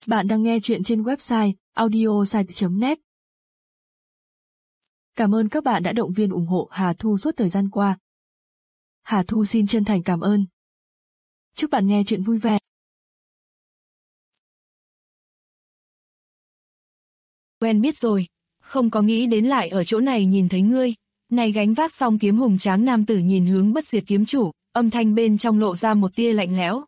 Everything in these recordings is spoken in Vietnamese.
Bạn đang nghe chuyện trên website audiosite.net. Cảm ơn các bạn đã động viên ủng hộ Hà Thu suốt thời gian qua. Hà Thu xin chân thành cảm ơn. Chúc bạn nghe chuyện vui vẻ. Quen biết rồi, không có nghĩ đến lại ở chỗ này nhìn thấy ngươi. Này gánh vác song kiếm hùng tráng nam tử nhìn hướng Bất Diệt kiếm chủ, âm thanh bên trong lộ ra một tia lạnh lẽo.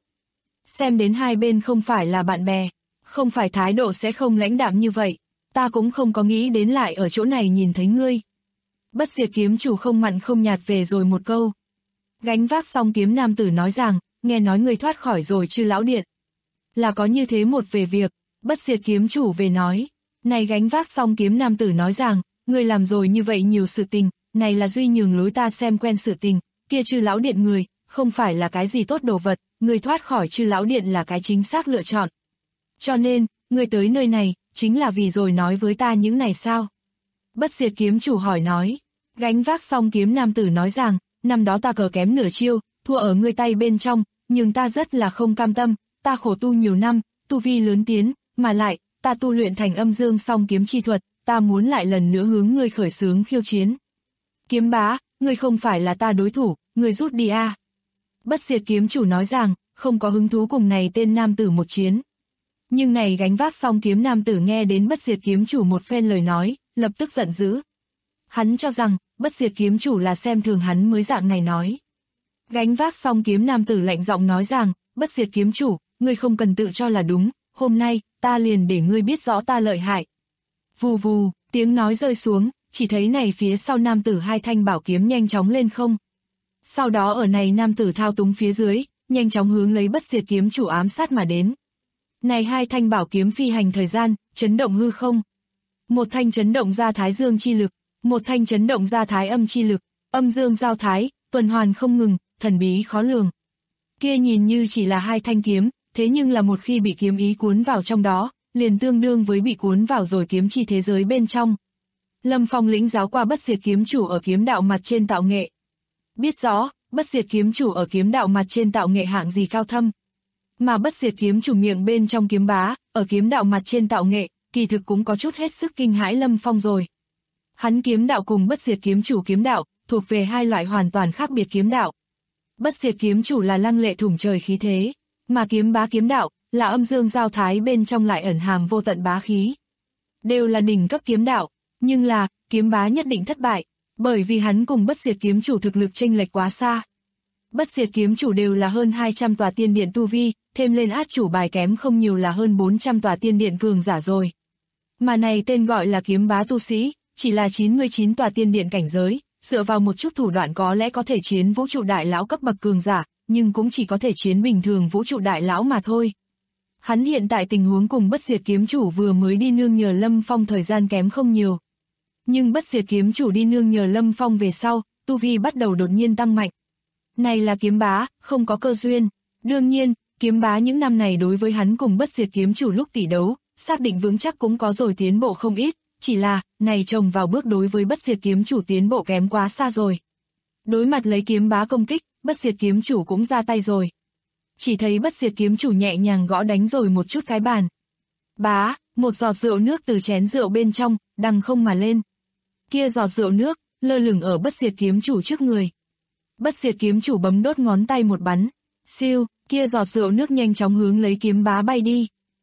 Xem đến hai bên không phải là bạn bè, không phải thái độ sẽ không lãnh đạm như vậy, ta cũng không có nghĩ đến lại ở chỗ này nhìn thấy ngươi. Bất Diệt kiếm chủ không mặn không nhạt về rồi một câu. Gánh vác song kiếm nam tử nói rằng, nghe nói ngươi thoát khỏi rồi Chư lão điện. Là có như thế một về việc, Bất Diệt kiếm chủ về nói. Này gánh vác song kiếm nam tử nói rằng, ngươi làm rồi như vậy nhiều sự tình, này là duy nhường lối ta xem quen sự tình, kia Chư lão điện người, không phải là cái gì tốt đồ vật, ngươi thoát khỏi Chư lão điện là cái chính xác lựa chọn. Cho nên, ngươi tới nơi này, chính là vì rồi nói với ta những này sao? Bất Diệt kiếm chủ hỏi nói. Gánh vác song kiếm nam tử nói rằng, năm đó ta cờ kém nửa chiêu, thua ở ngươi tay bên trong, nhưng ta rất là không cam tâm, ta khổ tu nhiều năm, tu vi lớn tiến, mà lại, ta tu luyện thành âm dương song kiếm chi thuật, ta muốn lại lần nữa hướng ngươi khởi xướng khiêu chiến. Kiếm bá, ngươi không phải là ta đối thủ, ngươi rút đi a. Bất Diệt kiếm chủ nói rằng, không có hứng thú cùng này tên nam tử một chiến. Nhưng này gánh vác song kiếm nam tử nghe đến Bất Diệt kiếm chủ một phen lời nói, lập tức giận dữ. Hắn cho rằng, Bất Diệt kiếm chủ là xem thường hắn mới dạng này nói. Gánh vác song kiếm nam tử lạnh giọng nói rằng, Bất Diệt kiếm chủ, ngươi không cần tự cho là đúng, hôm nay, ta liền để ngươi biết rõ ta lợi hại. Vù vù, tiếng nói rơi xuống, chỉ thấy này phía sau nam tử hai thanh bảo kiếm nhanh chóng lên không. Sau đó ở này nam tử thao túng phía dưới, nhanh chóng hướng lấy Bất Diệt kiếm chủ ám sát mà đến. Này hai thanh bảo kiếm phi hành thời gian, chấn động hư không. Một thanh chấn động ra thái dương chi lực, một thanh chấn động ra thái âm chi lực, âm dương giao thái, tuần hoàn không ngừng, thần bí khó lường. Kia nhìn như chỉ là hai thanh kiếm, thế nhưng là một khi bị kiếm ý cuốn vào trong đó, liền tương đương với bị cuốn vào rồi kiếm chi thế giới bên trong. Lâm Phong lĩnh giáo qua Bất Diệt kiếm chủ ở kiếm đạo mặt trên tạo nghệ. Biết rõ, Bất Diệt kiếm chủ ở kiếm đạo mặt trên tạo nghệ hạng gì cao thâm. Mà Bất Diệt kiếm chủ miệng bên trong kiếm bá, ở kiếm đạo mặt trên tạo nghệ, kỳ thực cũng có chút hết sức kinh hãi Lâm Phong rồi. Hắn kiếm đạo cùng Bất Diệt kiếm chủ kiếm đạo, thuộc về hai loại hoàn toàn khác biệt kiếm đạo. Bất Diệt kiếm chủ là lăng lệ thủng trời khí thế, mà kiếm bá kiếm đạo, là âm dương giao thái bên trong lại ẩn hàm vô tận bá khí. Đều là đỉnh cấp kiếm đạo, nhưng là, kiếm bá nhất định thất bại, bởi vì hắn cùng Bất Diệt kiếm chủ thực lực chênh lệch quá xa. Bất Diệt kiếm chủ đều là hơn 200 tòa tiên điện tu vi, thêm lên át chủ bài kém không nhiều là hơn 400 tòa tiên điện cường giả rồi. Mà này tên gọi là kiếm bá tu sĩ, chỉ là 99 tòa tiên điện cảnh giới, dựa vào một chút thủ đoạn có lẽ có thể chiến vũ trụ đại lão cấp bậc cường giả, nhưng cũng chỉ có thể chiến bình thường vũ trụ đại lão mà thôi. Hắn hiện tại tình huống cùng Bất Diệt kiếm chủ vừa mới đi nương nhờ Lâm Phong thời gian kém không nhiều. Nhưng Bất Diệt kiếm chủ đi nương nhờ Lâm Phong về sau, tu vi bắt đầu đột nhiên tăng mạnh. Này là kiếm bá, không có cơ duyên. Đương nhiên, kiếm bá những năm này đối với hắn cùng Bất Diệt kiếm chủ lúc tỷ đấu, xác định vững chắc cũng có rồi tiến bộ không ít, chỉ là, này trồng vào bước đối với Bất Diệt kiếm chủ tiến bộ kém quá xa rồi. Đối mặt lấy kiếm bá công kích, Bất Diệt kiếm chủ cũng ra tay rồi. Chỉ thấy Bất Diệt kiếm chủ nhẹ nhàng gõ đánh rồi một chút cái bàn. Bá, một giọt rượu nước từ chén rượu bên trong, đằng không mà lên. Kia giọt rượu nước, lơ lửng ở Bất Diệt kiếm chủ trước người. Bất Diệt kiếm chủ bấm đốt ngón tay một bắn. Siêu, kia giọt rượu nước nhanh chóng hướng lấy kiếm bá bay đi.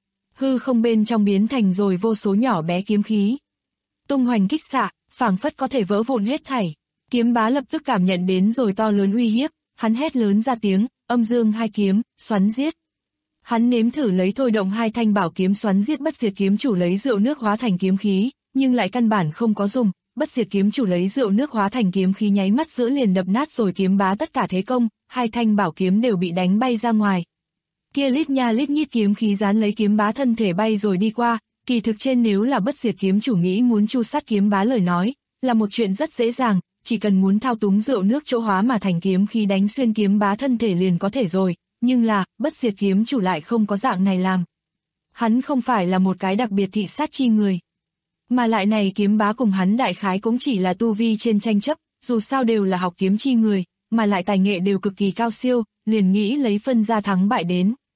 Hư không bên trong biến thành rồi vô số nhỏ bé kiếm khí. Tung hoành kích xạ, phảng phất có thể vỡ vụn hết thảy. Kiếm bá lập tức cảm nhận đến rồi to lớn uy hiếp, hắn hét lớn ra tiếng, âm dương hai kiếm, xoắn giết. Hắn nếm thử lấy thôi động hai thanh bảo kiếm xoắn giết Bất Diệt kiếm chủ lấy rượu nước hóa thành kiếm khí, nhưng lại căn bản không có dùng. Bất Diệt kiếm chủ lấy rượu nước hóa thành kiếm khí nháy mắt giữa liền đập nát rồi kiếm bá tất cả thế công, hai thanh bảo kiếm đều bị đánh bay ra ngoài. Kia lít nha lít nhít kiếm khí dán lấy kiếm bá thân thể bay rồi đi qua, kỳ thực trên nếu là Bất Diệt kiếm chủ nghĩ muốn chu sát kiếm bá lời nói, là một chuyện rất dễ dàng, chỉ cần muốn thao túng rượu nước chỗ hóa mà thành kiếm khí đánh xuyên kiếm bá thân thể liền có thể rồi, nhưng là, Bất Diệt kiếm chủ lại không có dạng này làm. Hắn không phải là một cái đặc biệt thị sát chi người. Mà lại này kiếm bá cùng hắn đại khái cũng chỉ là tu vi trên tranh chấp, dù sao đều là học kiếm chi người, mà lại tài nghệ đều cực kỳ cao siêu, liền nghĩ lấy phân ra thắng bại đến.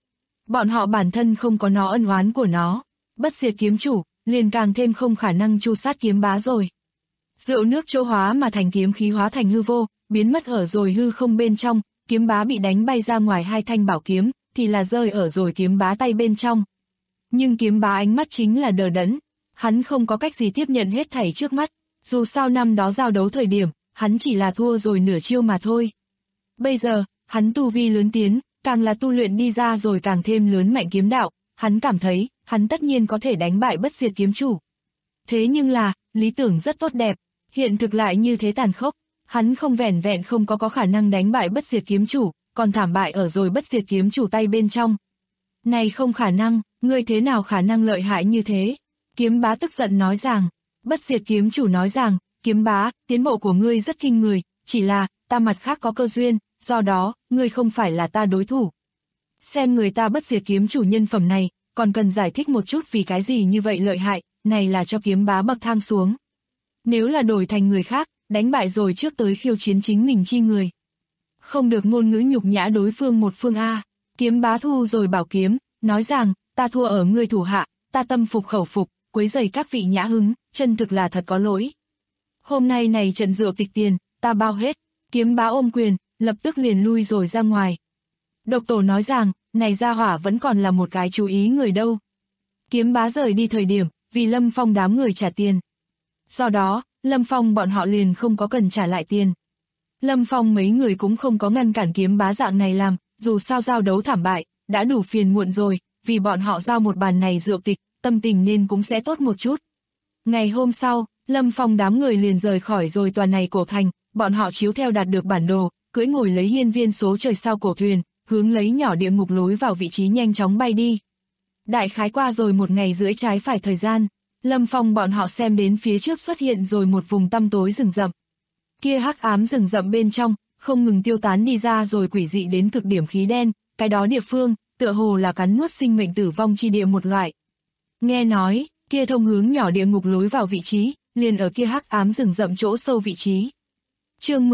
Bọn họ bản thân không có nó ân oán của nó. Bất diệt kiếm chủ, liền càng thêm không khả năng tru sát kiếm bá rồi. Rượu nước chỗ hóa mà thành kiếm khí hóa thành hư vô, biến mất ở rồi hư không bên trong, kiếm bá bị đánh bay ra ngoài hai thanh bảo kiếm, thì là rơi ở rồi kiếm bá tay bên trong. Nhưng kiếm bá ánh mắt chính là đờ đẫn, hắn không có cách gì tiếp nhận hết thảy trước mắt, dù sao năm đó giao đấu thời điểm, hắn chỉ là thua rồi nửa chiêu mà thôi. Bây giờ, hắn tu vi lớn tiến, càng là tu luyện đi ra rồi càng thêm lớn mạnh kiếm đạo, hắn cảm thấy, hắn tất nhiên có thể đánh bại bất diệt kiếm chủ. Thế nhưng là, lý tưởng rất tốt đẹp, hiện thực lại như thế tàn khốc, hắn không vẻn vẹn không có khả năng đánh bại bất diệt kiếm chủ, còn thảm bại ở rồi bất diệt kiếm chủ tay bên trong. Này không khả năng, ngươi thế nào khả năng lợi hại như thế? Kiếm bá tức giận nói rằng, bất diệt kiếm chủ nói rằng, kiếm bá, tiến bộ của ngươi rất kinh người, chỉ là, ta mặt khác có cơ duyên, do đó, ngươi không phải là ta đối thủ. Xem người ta bất diệt kiếm chủ nhân phẩm này, còn cần giải thích một chút vì cái gì như vậy lợi hại, này là cho kiếm bá bậc thang xuống. Nếu là đổi thành người khác, đánh bại rồi trước tới khiêu chiến chính mình chi người. Không được ngôn ngữ nhục nhã đối phương một phương A. Kiếm bá thu rồi bảo kiếm, nói rằng, ta thua ở ngươi thủ hạ, ta tâm phục khẩu phục, quấy rầy các vị nhã hứng, chân thực là thật có lỗi. Hôm nay này trận rượu tịch tiền, ta bao hết. Kiếm bá ôm quyền, lập tức liền lui rồi ra ngoài. Độc tổ nói rằng, này gia hỏa vẫn còn là một cái chú ý người đâu. Kiếm bá rời đi thời điểm, vì Lâm Phong đám người trả tiền. Do đó, Lâm Phong bọn họ liền không có cần trả lại tiền. Lâm Phong mấy người cũng không có ngăn cản kiếm bá dạng này làm, dù sao giao đấu thảm bại, đã đủ phiền muộn rồi, vì bọn họ giao một bàn này rượu tịch, tâm tình nên cũng sẽ tốt một chút. Ngày hôm sau, Lâm Phong đám người liền rời khỏi rồi tòa này cổ thành, bọn họ chiếu theo đạt được bản đồ, cưỡi ngồi lấy hiên viên số trời sao cổ thuyền, hướng lấy nhỏ địa ngục lối vào vị trí nhanh chóng bay đi. Đại khái qua rồi một ngày rưỡi trái phải thời gian, Lâm Phong bọn họ xem đến phía trước xuất hiện rồi một vùng tăm tối rừng rậm. Kia hắc ám rừng rậm bên trong, không ngừng tiêu tán đi ra rồi quỷ dị đến cực điểm khí đen, cái đó địa phương, tựa hồ là cắn nuốt sinh mệnh tử vong chi địa một loại. Nghe nói, kia thông hướng nhỏ địa ngục lối vào vị trí, liền ở kia hắc ám rừng rậm chỗ sâu vị trí. Chương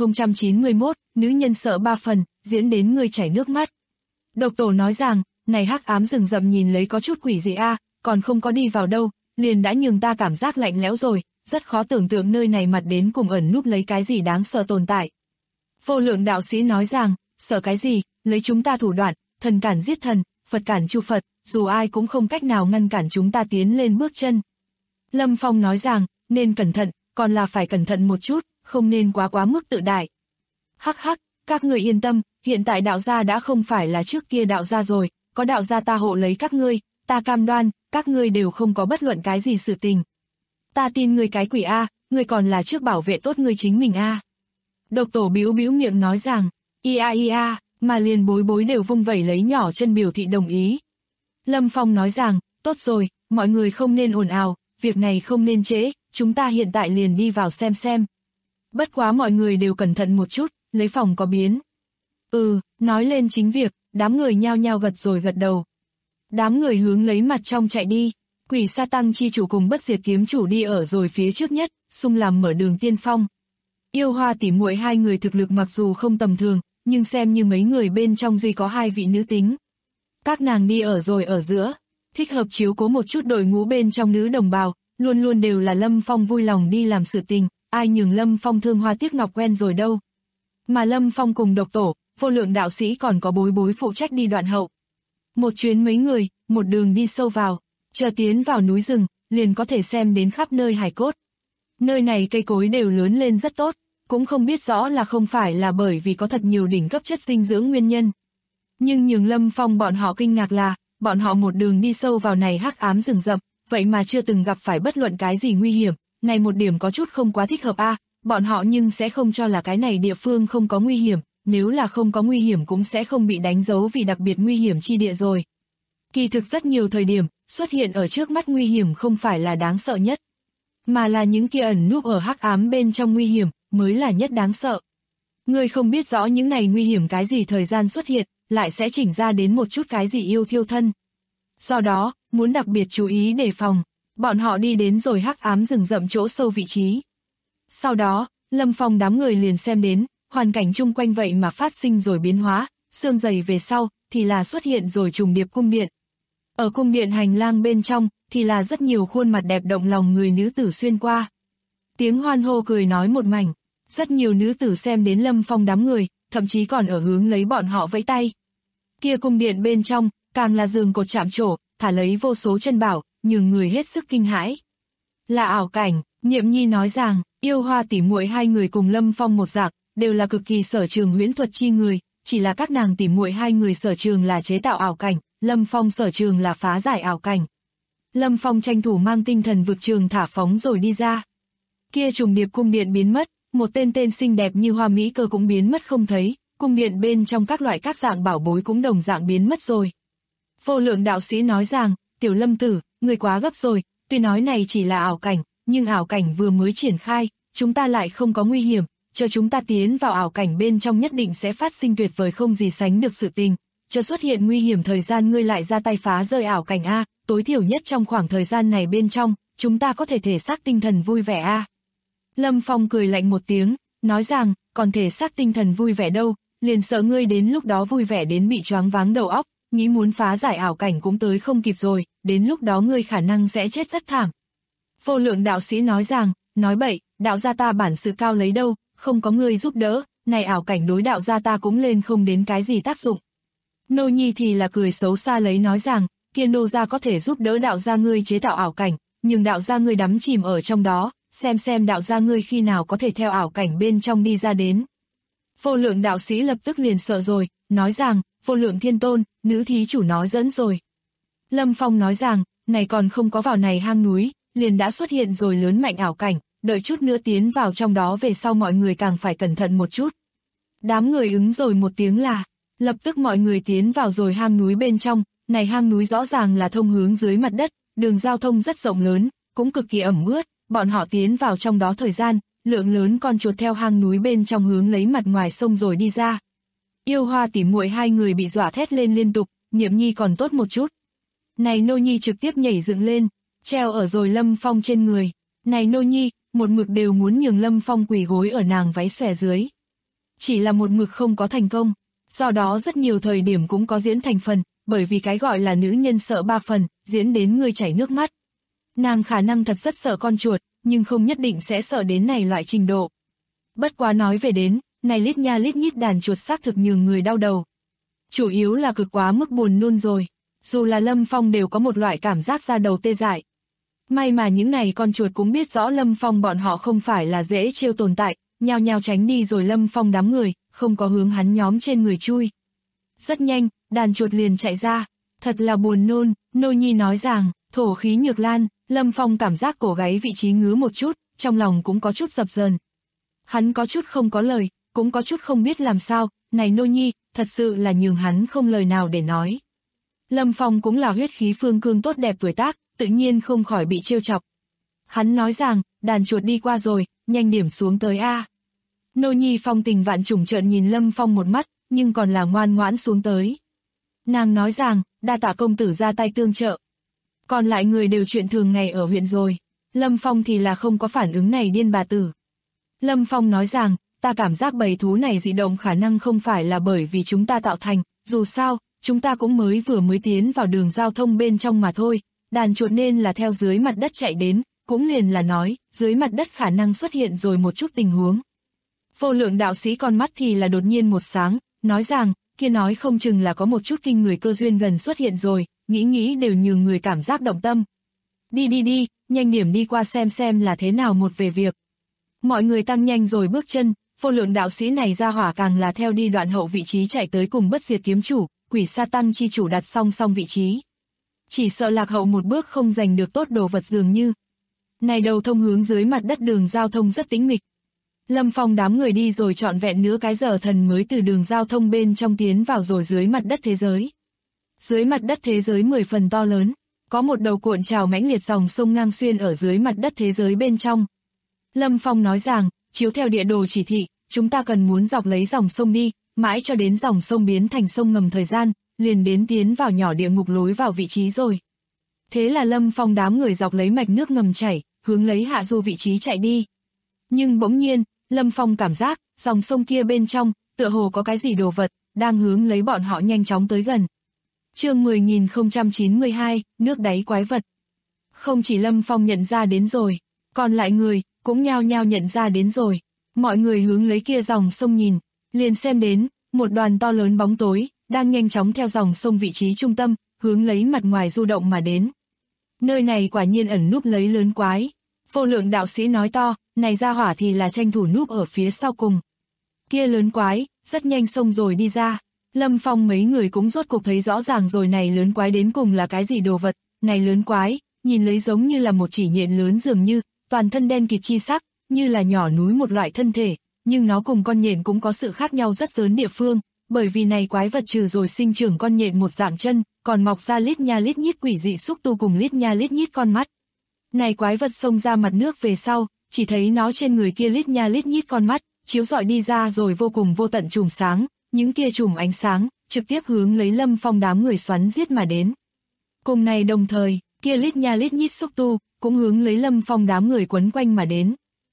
10.091, nữ nhân sợ 3 phần, diễn đến người chảy nước mắt. Độc tổ nói rằng, này hắc ám rừng rậm nhìn lấy có chút quỷ dị a, còn không có đi vào đâu, liền đã nhường ta cảm giác lạnh lẽo rồi, rất khó tưởng tượng nơi này mặt đến cùng ẩn núp lấy cái gì đáng sợ tồn tại. Vô lượng đạo sĩ nói rằng, sợ cái gì, lấy chúng ta thủ đoạn, thần cản giết thần, Phật cản chu Phật, dù ai cũng không cách nào ngăn cản chúng ta tiến lên bước chân. Lâm Phong nói rằng, nên cẩn thận, còn là phải cẩn thận một chút, không nên quá mức tự đại. Hắc hắc, các người yên tâm, hiện tại đạo gia đã không phải là trước kia đạo gia rồi, có đạo gia ta hộ lấy các ngươi, ta cam đoan, các ngươi đều không có bất luận cái gì sự tình. Ta tin ngươi cái quỷ A, ngươi còn là trước bảo vệ tốt ngươi chính mình A. Độc tổ bĩu miệng nói rằng, ia, mà liền bối đều vung vẩy lấy nhỏ chân biểu thị đồng ý. Lâm Phong nói rằng, tốt rồi, mọi người không nên ồn ào, việc này không nên trễ, chúng ta hiện tại liền đi vào xem. Bất quá mọi người đều cẩn thận một chút, lấy phòng có biến. Nói lên chính việc, đám người nhao nhao gật đầu. Đám người hướng lấy mặt trong chạy đi, quỷ sa tăng chi chủ cùng bất diệt kiếm chủ đi ở rồi phía trước nhất, xung làm mở đường tiên phong. Yêu hoa tỉ muội hai người thực lực mặc dù không tầm thường, nhưng xem như mấy người bên trong duy có hai vị nữ tính. Các nàng đi ở rồi ở giữa, thích hợp chiếu cố một chút đội ngũ bên trong nữ đồng bào, luôn đều là Lâm Phong vui lòng đi làm sự tình, ai nhường Lâm Phong thương hoa tiếc ngọc quen rồi đâu. Mà Lâm Phong cùng độc tổ, vô lượng đạo sĩ còn có bối phụ trách đi đoạn hậu. Một chuyến mấy người, một đường đi sâu vào, chờ tiến vào núi rừng, liền có thể xem đến khắp nơi hài cốt. Nơi này cây cối đều lớn lên rất tốt, cũng không biết rõ là không phải là bởi vì có thật nhiều đỉnh cấp chất dinh dưỡng nguyên nhân. Nhưng nhường Lâm Phong bọn họ kinh ngạc là, bọn họ một đường đi sâu vào này hắc ám rừng rậm, vậy mà chưa từng gặp phải bất luận cái gì nguy hiểm, này một điểm có chút không quá thích hợp a, bọn họ nhưng sẽ không cho là cái này địa phương không có nguy hiểm, nếu là không có nguy hiểm cũng sẽ không bị đánh dấu vì đặc biệt nguy hiểm chi địa rồi. Kỳ thực rất nhiều thời điểm, xuất hiện ở trước mắt nguy hiểm không phải là đáng sợ nhất, mà là những kia ẩn núp ở hắc ám bên trong nguy hiểm, mới là nhất đáng sợ. Ngươi không biết rõ những này nguy hiểm cái gì thời gian xuất hiện, lại sẽ chỉnh ra đến một chút cái gì yêu thiêu thân. Do đó, muốn đặc biệt chú ý đề phòng, bọn họ đi đến rồi hắc ám rừng rậm chỗ sâu vị trí. Sau đó, Lâm Phong đám người liền xem đến, hoàn cảnh chung quanh vậy mà phát sinh rồi biến hóa, xương dày về sau, thì là xuất hiện rồi trùng điệp cung điện. Ở cung điện hành lang bên trong, thì là rất nhiều khuôn mặt đẹp động lòng người nữ tử xuyên qua. Tiếng hoan hô cười nói một mảnh, rất nhiều nữ tử xem đến Lâm Phong đám người, thậm chí còn ở hướng lấy bọn họ vẫy tay. Kia cung điện bên trong, càng là giường cột chạm trổ, thả lấy vô số chân bảo, nhường người hết sức kinh hãi. Là ảo cảnh, Niệm Nhi nói rằng, Yêu Hoa tỉ muội hai người cùng Lâm Phong một dạng, đều là cực kỳ sở trường huyễn thuật chi người, chỉ là các nàng tỉ muội hai người sở trường là chế tạo ảo cảnh, Lâm Phong sở trường là phá giải ảo cảnh. Lâm Phong tranh thủ mang tinh thần vực trường thả phóng rồi đi ra. Kia trùng điệp cung điện biến mất, một tên xinh đẹp như hoa mỹ cơ cũng biến mất không thấy, cung điện bên trong các loại các dạng bảo bối cũng đồng dạng biến mất rồi. Vô Lượng đạo sĩ nói rằng, Tiểu Lâm tử, người quá gấp rồi, tuy nói này chỉ là ảo cảnh, nhưng ảo cảnh vừa mới triển khai, chúng ta lại không có nguy hiểm, chờ chúng ta tiến vào ảo cảnh bên trong nhất định sẽ phát sinh tuyệt vời không gì sánh được sự tình, chờ xuất hiện nguy hiểm thời gian ngươi lại ra tay phá rơi ảo cảnh a, tối thiểu nhất trong khoảng thời gian này bên trong, chúng ta có thể thể xác tinh thần vui vẻ a. Lâm Phong cười lạnh một tiếng, nói rằng, còn thể xác tinh thần vui vẻ đâu, liền sợ ngươi đến lúc đó vui vẻ đến bị choáng váng đầu óc, nghĩ muốn phá giải ảo cảnh cũng tới không kịp rồi, đến lúc đó ngươi khả năng sẽ chết rất thảm. Vô Lượng đạo sĩ nói rằng, nói bậy, đạo gia ta bản sự cao lấy đâu, không có ngươi giúp đỡ, này ảo cảnh đối đạo gia ta cũng lên không đến cái gì tác dụng. Nô Nhi thì là cười xấu xa lấy nói rằng, kia nô gia có thể giúp đỡ đạo gia ngươi chế tạo ảo cảnh, nhưng đạo gia ngươi đắm chìm ở trong đó, xem đạo gia ngươi khi nào có thể theo ảo cảnh bên trong đi ra đến. Vô Lượng đạo sĩ lập tức liền sợ rồi, nói rằng, Vô Lượng thiên tôn, nữ thí chủ nói dẫn rồi. Lâm Phong nói rằng, này còn không có vào này hang núi, liền đã xuất hiện rồi lớn mạnh ảo cảnh, đợi chút nữa tiến vào trong đó về sau mọi người càng phải cẩn thận một chút. Đám người ứng rồi một tiếng là, lập tức mọi người tiến vào rồi hang núi bên trong, này hang núi rõ ràng là thông hướng dưới mặt đất, đường giao thông rất rộng lớn, cũng cực kỳ ẩm ướt, bọn họ tiến vào trong đó thời gian, lượng lớn con chuột theo hang núi bên trong hướng lấy mặt ngoài sông rồi đi ra. Yêu Hoa tỉ muội hai người bị dọa thét lên liên tục, Niệm Nhi còn tốt một chút. Này Nô Nhi trực tiếp nhảy dựng lên, treo ở rồi Lâm Phong trên người. Này Nô Nhi, một mực đều muốn nhường Lâm Phong quỳ gối ở nàng váy xòe dưới. Chỉ là một mực không có thành công, do đó rất nhiều thời điểm cũng có diễn thành phần, bởi vì cái gọi là nữ nhân sợ ba phần, diễn đến người chảy nước mắt. Nàng khả năng thật rất sợ con chuột, nhưng không nhất định sẽ sợ đến này loại trình độ. Bất quá nói về đến, này lít nha lít nhít đàn chuột xác thực nhường người đau đầu. Chủ yếu là cực quá mức buồn nôn rồi, dù là Lâm Phong đều có một loại cảm giác da đầu tê dại. May mà những này con chuột cũng biết rõ Lâm Phong bọn họ không phải là dễ trêu tồn tại, nhao nhao tránh đi rồi Lâm Phong đám người, không có hướng hắn nhóm trên người chui. Rất nhanh, đàn chuột liền chạy ra, thật là buồn nôn, Nô Nhi nói rằng, thổ khí nhược lan, Lâm Phong cảm giác cổ gáy vị trí ngứa một chút, trong lòng cũng có chút dập dờn. Hắn có chút không có lời, cũng có chút không biết làm sao, này Nô Nhi, thật sự là nhường hắn không lời nào để nói. Lâm Phong cũng là huyết khí phương cương tốt đẹp tuổi tác, tự nhiên không khỏi bị trêu chọc. Hắn nói rằng, đàn chuột đi qua rồi, nhanh điểm xuống tới a. Nô Nhi phong tình vạn trùng trợn nhìn Lâm Phong một mắt, nhưng còn là ngoan ngoãn xuống tới. Nàng nói rằng, đa tạ công tử ra tay tương trợ. Còn lại người đều chuyện thường ngày ở huyện rồi. Lâm Phong thì là không có phản ứng này điên bà tử. Lâm Phong nói rằng, ta cảm giác bầy thú này dị động khả năng không phải là bởi vì chúng ta tạo thành, dù sao, chúng ta cũng vừa mới tiến vào đường giao thông bên trong mà thôi, đàn chuột nên là theo dưới mặt đất chạy đến, cũng liền là nói, dưới mặt đất khả năng xuất hiện rồi một chút tình huống. Vô Lượng đạo sĩ con mắt thì là đột nhiên một sáng, nói rằng, kia nói không chừng là có một chút kinh người cơ duyên gần xuất hiện rồi, nghĩ đều nhường người cảm giác động tâm. Đi, nhanh điểm đi qua xem là thế nào một về việc. Mọi người tăng nhanh rồi bước chân, Vô Lượng đạo sĩ này ra hỏa càng là theo đi đoạn hậu vị trí chạy tới cùng Bất Diệt kiếm chủ, Quỷ Sa Tăng chi chủ đặt song song vị trí. Chỉ sợ lạc hậu một bước không giành được tốt đồ vật dường như. Này đầu thông hướng dưới mặt đất đường giao thông rất tĩnh mịch. Lâm Phong đám người đi rồi trọn vẹn nửa cái giờ thần mới từ đường giao thông bên trong tiến vào rồi dưới mặt đất thế giới. Dưới mặt đất thế giới 10 phần to lớn, có một đầu cuộn trào mãnh liệt dòng sông ngang xuyên ở dưới mặt đất thế giới bên trong. Lâm Phong nói rằng, chiếu theo địa đồ chỉ thị, chúng ta cần muốn dọc lấy dòng sông đi, mãi cho đến dòng sông biến thành sông ngầm thời gian, liền đến tiến vào nhỏ địa ngục lối vào vị trí rồi. Thế là Lâm Phong đám người dọc lấy mạch nước ngầm chảy, hướng lấy hạ du vị trí chạy đi. Nhưng bỗng nhiên, Lâm Phong cảm giác, dòng sông kia bên trong, tựa hồ có cái gì đồ vật, đang hướng lấy bọn họ nhanh chóng tới gần. Chương 10.092, nước đáy quái vật. Không chỉ Lâm Phong nhận ra đến rồi, còn lại người cũng nhao nhao nhận ra đến rồi. Mọi người hướng lấy kia dòng sông nhìn, liền xem đến một đoàn to lớn bóng tối đang nhanh chóng theo dòng sông vị trí trung tâm, hướng lấy mặt ngoài du động mà đến. Nơi này quả nhiên ẩn núp lấy lớn quái. Vô Lượng đạo sĩ nói to, này ra hỏa thì là tranh thủ núp ở phía sau cùng. Kia lớn quái rất nhanh xông rồi đi ra. Lâm Phong mấy người cũng rốt cục thấy rõ ràng rồi này lớn quái đến cùng là cái gì đồ vật. Này lớn quái, nhìn lấy giống như là một chỉ nhện lớn dường như, toàn thân đen kịt chi sắc, như là nhỏ núi một loại thân thể, nhưng nó cùng con nhện cũng có sự khác nhau rất lớn địa phương, bởi vì này quái vật trừ rồi sinh trưởng con nhện một dạng chân, còn mọc ra lít nha lít nhít quỷ dị xúc tu cùng lít nha lít nhít con mắt. Này quái vật xông ra mặt nước về sau, chỉ thấy nó trên người kia lít nha lít nhít con mắt, chiếu rọi đi ra rồi vô cùng vô tận chùm sáng, những kia chùm ánh sáng, trực tiếp hướng lấy Lâm Phong đám người xoắn giết mà đến. Cùng này đồng thời, kia lít nha lít nhít xúc tu, cũng hướng lấy Lâm Phong đám người quấn quanh mà đến.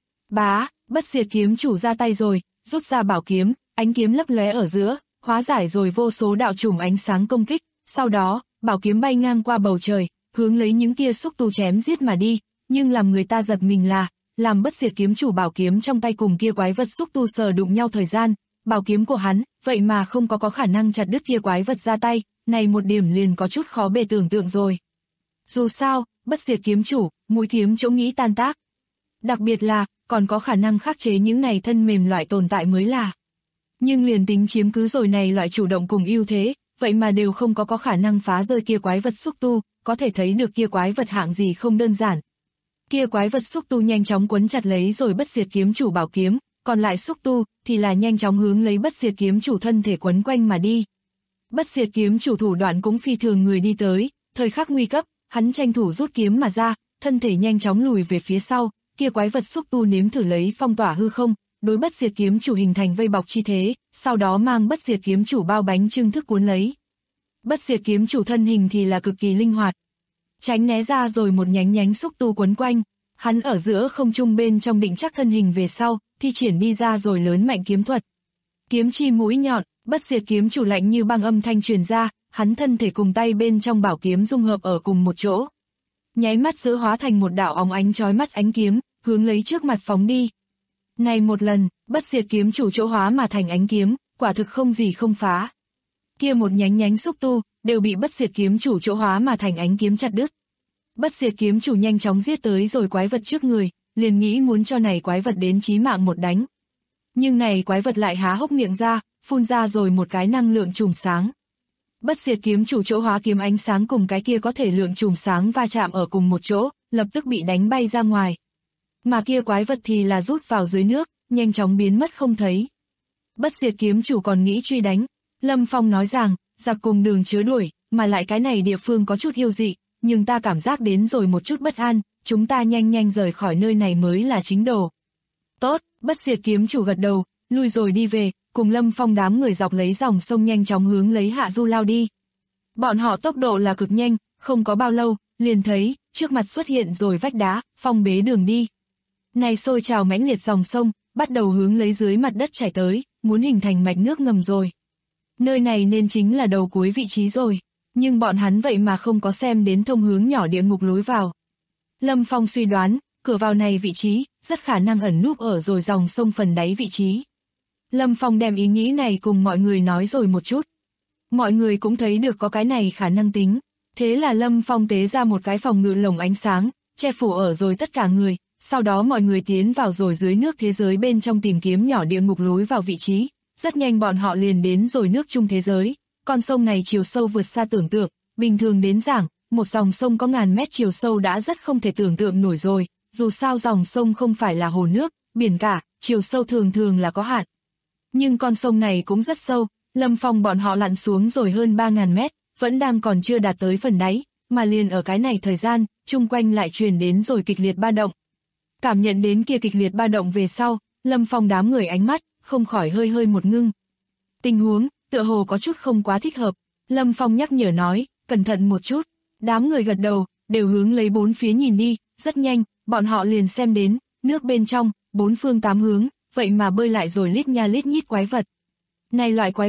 Bá, Bất Diệt kiếm chủ ra tay rồi, rút ra bảo kiếm, ánh kiếm lấp lóe ở giữa, hóa giải rồi vô số đạo chùm ánh sáng công kích, sau đó, bảo kiếm bay ngang qua bầu trời, hướng lấy những kia xúc tu chém giết mà đi, nhưng làm người ta giật mình là, làm Bất Diệt kiếm chủ bảo kiếm trong tay cùng kia quái vật xúc tu sờ đụng nhau thời gian, bảo kiếm của hắn, vậy mà không có khả năng chặt đứt kia quái vật ra tay, này một điểm liền có chút khó bề tưởng tượng rồi. Dù sao, Bất Diệt kiếm chủ, mũi kiếm chỗ nghĩ tan tác. Đặc biệt là, còn có khả năng khắc chế những này thân mềm loại tồn tại mới là. Nhưng liền tính chiếm cứ rồi này loại chủ động cùng ưu thế, vậy mà đều không có khả năng phá rơi kia quái vật xúc tu, có thể thấy được kia quái vật hạng gì không đơn giản. Kia quái vật xúc tu nhanh chóng quấn chặt lấy rồi Bất Diệt kiếm chủ bảo kiếm, còn lại xúc tu thì là nhanh chóng hướng lấy Bất Diệt kiếm chủ thân thể quấn quanh mà đi. Bất Diệt kiếm chủ thủ đoạn cũng phi thường người đi tới, thời khắc nguy cấp, hắn tranh thủ rút kiếm mà ra, thân thể nhanh chóng lùi về phía sau, kia quái vật xúc tu nếm thử lấy phong tỏa hư không, đối Bất Diệt kiếm chủ hình thành vây bọc chi thế, sau đó mang Bất Diệt kiếm chủ bao bánh trưng thức cuốn lấy. Bất Diệt kiếm chủ thân hình thì là cực kỳ linh hoạt, tránh né ra rồi một nhánh nhánh xúc tu quấn quanh, hắn ở giữa không trung bên trong định chắc thân hình về sau, thi triển đi ra rồi lớn mạnh kiếm thuật. Kiếm chi mũi nhọn, Bất Diệt kiếm chủ lạnh như băng âm thanh truyền ra, hắn thân thể cùng tay bên trong bảo kiếm dung hợp ở cùng một chỗ. Nháy mắt giữa hóa thành một đạo óng ánh chói mắt ánh kiếm, hướng lấy trước mặt phóng đi. Này một lần, Bất Diệt kiếm chủ chỗ hóa mà thành ánh kiếm, quả thực không gì không phá. Kia một nhánh nhánh xúc tu, đều bị Bất Diệt kiếm chủ chỗ hóa mà thành ánh kiếm chặt đứt. Bất Diệt kiếm chủ nhanh chóng giết tới rồi quái vật trước người, liền nghĩ muốn cho này quái vật đến chí mạng một đánh. Nhưng này quái vật lại há hốc miệng ra, phun ra rồi một cái năng lượng chùm sáng. Bất Diệt kiếm chủ chỗ hóa kiếm ánh sáng cùng cái kia có thể lượng chùm sáng va chạm ở cùng một chỗ, lập tức bị đánh bay ra ngoài. Mà kia quái vật thì là rút vào dưới nước, nhanh chóng biến mất không thấy. Bất Diệt kiếm chủ còn nghĩ truy đánh. Lâm Phong nói rằng, giặc cùng đường chứa đuổi, mà lại cái này địa phương có chút yêu dị, nhưng ta cảm giác đến rồi một chút bất an, chúng ta nhanh nhanh rời khỏi nơi này mới là chính đồ. Tốt, Bất Diệt kiếm chủ gật đầu, lui rồi đi về, cùng Lâm Phong đám người dọc lấy dòng sông nhanh chóng hướng lấy hạ du lao đi. Bọn họ tốc độ là cực nhanh, không có bao lâu, liền thấy, trước mặt xuất hiện rồi vách đá, phong bế đường đi. Này sôi trào mãnh liệt dòng sông, bắt đầu hướng lấy dưới mặt đất chảy tới, muốn hình thành mạch nước ngầm rồi. Nơi này nên chính là đầu cuối vị trí rồi, nhưng bọn hắn vậy mà không có xem đến thông hướng nhỏ địa ngục lối vào. Lâm Phong suy đoán, cửa vào này vị trí, rất khả năng ẩn núp ở rồi dòng sông phần đáy vị trí. Lâm Phong đem ý nghĩ này cùng mọi người nói rồi một chút. Mọi người cũng thấy được có cái này khả năng tính. Thế là Lâm Phong tế ra một cái phòng ngự lồng ánh sáng, che phủ ở rồi tất cả người. Sau đó mọi người tiến vào rồi dưới nước thế giới bên trong tìm kiếm nhỏ địa ngục lối vào vị trí. Rất nhanh bọn họ liền đến rồi nước chung thế giới. Con sông này chiều sâu vượt xa tưởng tượng. Bình thường đến giảng, một dòng sông có ngàn mét chiều sâu đã rất không thể tưởng tượng nổi rồi. Dù sao dòng sông không phải là hồ nước, biển cả, chiều sâu thường thường là có hạn. Nhưng con sông này cũng rất sâu, Lâm Phong bọn họ lặn xuống rồi hơn 3.000 mét, vẫn đang còn chưa đạt tới phần đáy, mà liền ở cái này thời gian, chung quanh lại truyền đến rồi kịch liệt ba động. Cảm nhận đến kia kịch liệt ba động về sau, Lâm Phong đám người ánh mắt, không khỏi hơi hơi một ngưng. Tình huống, tựa hồ có chút không quá thích hợp, Lâm Phong nhắc nhở nói, cẩn thận một chút, đám người gật đầu, đều hướng lấy bốn phía nhìn đi, rất nhanh, bọn họ liền xem đến, nước bên trong, bốn phương tám hướng, vậy mà bơi lại rồi lít nha lít nhít quái vật. Này loại quái vật,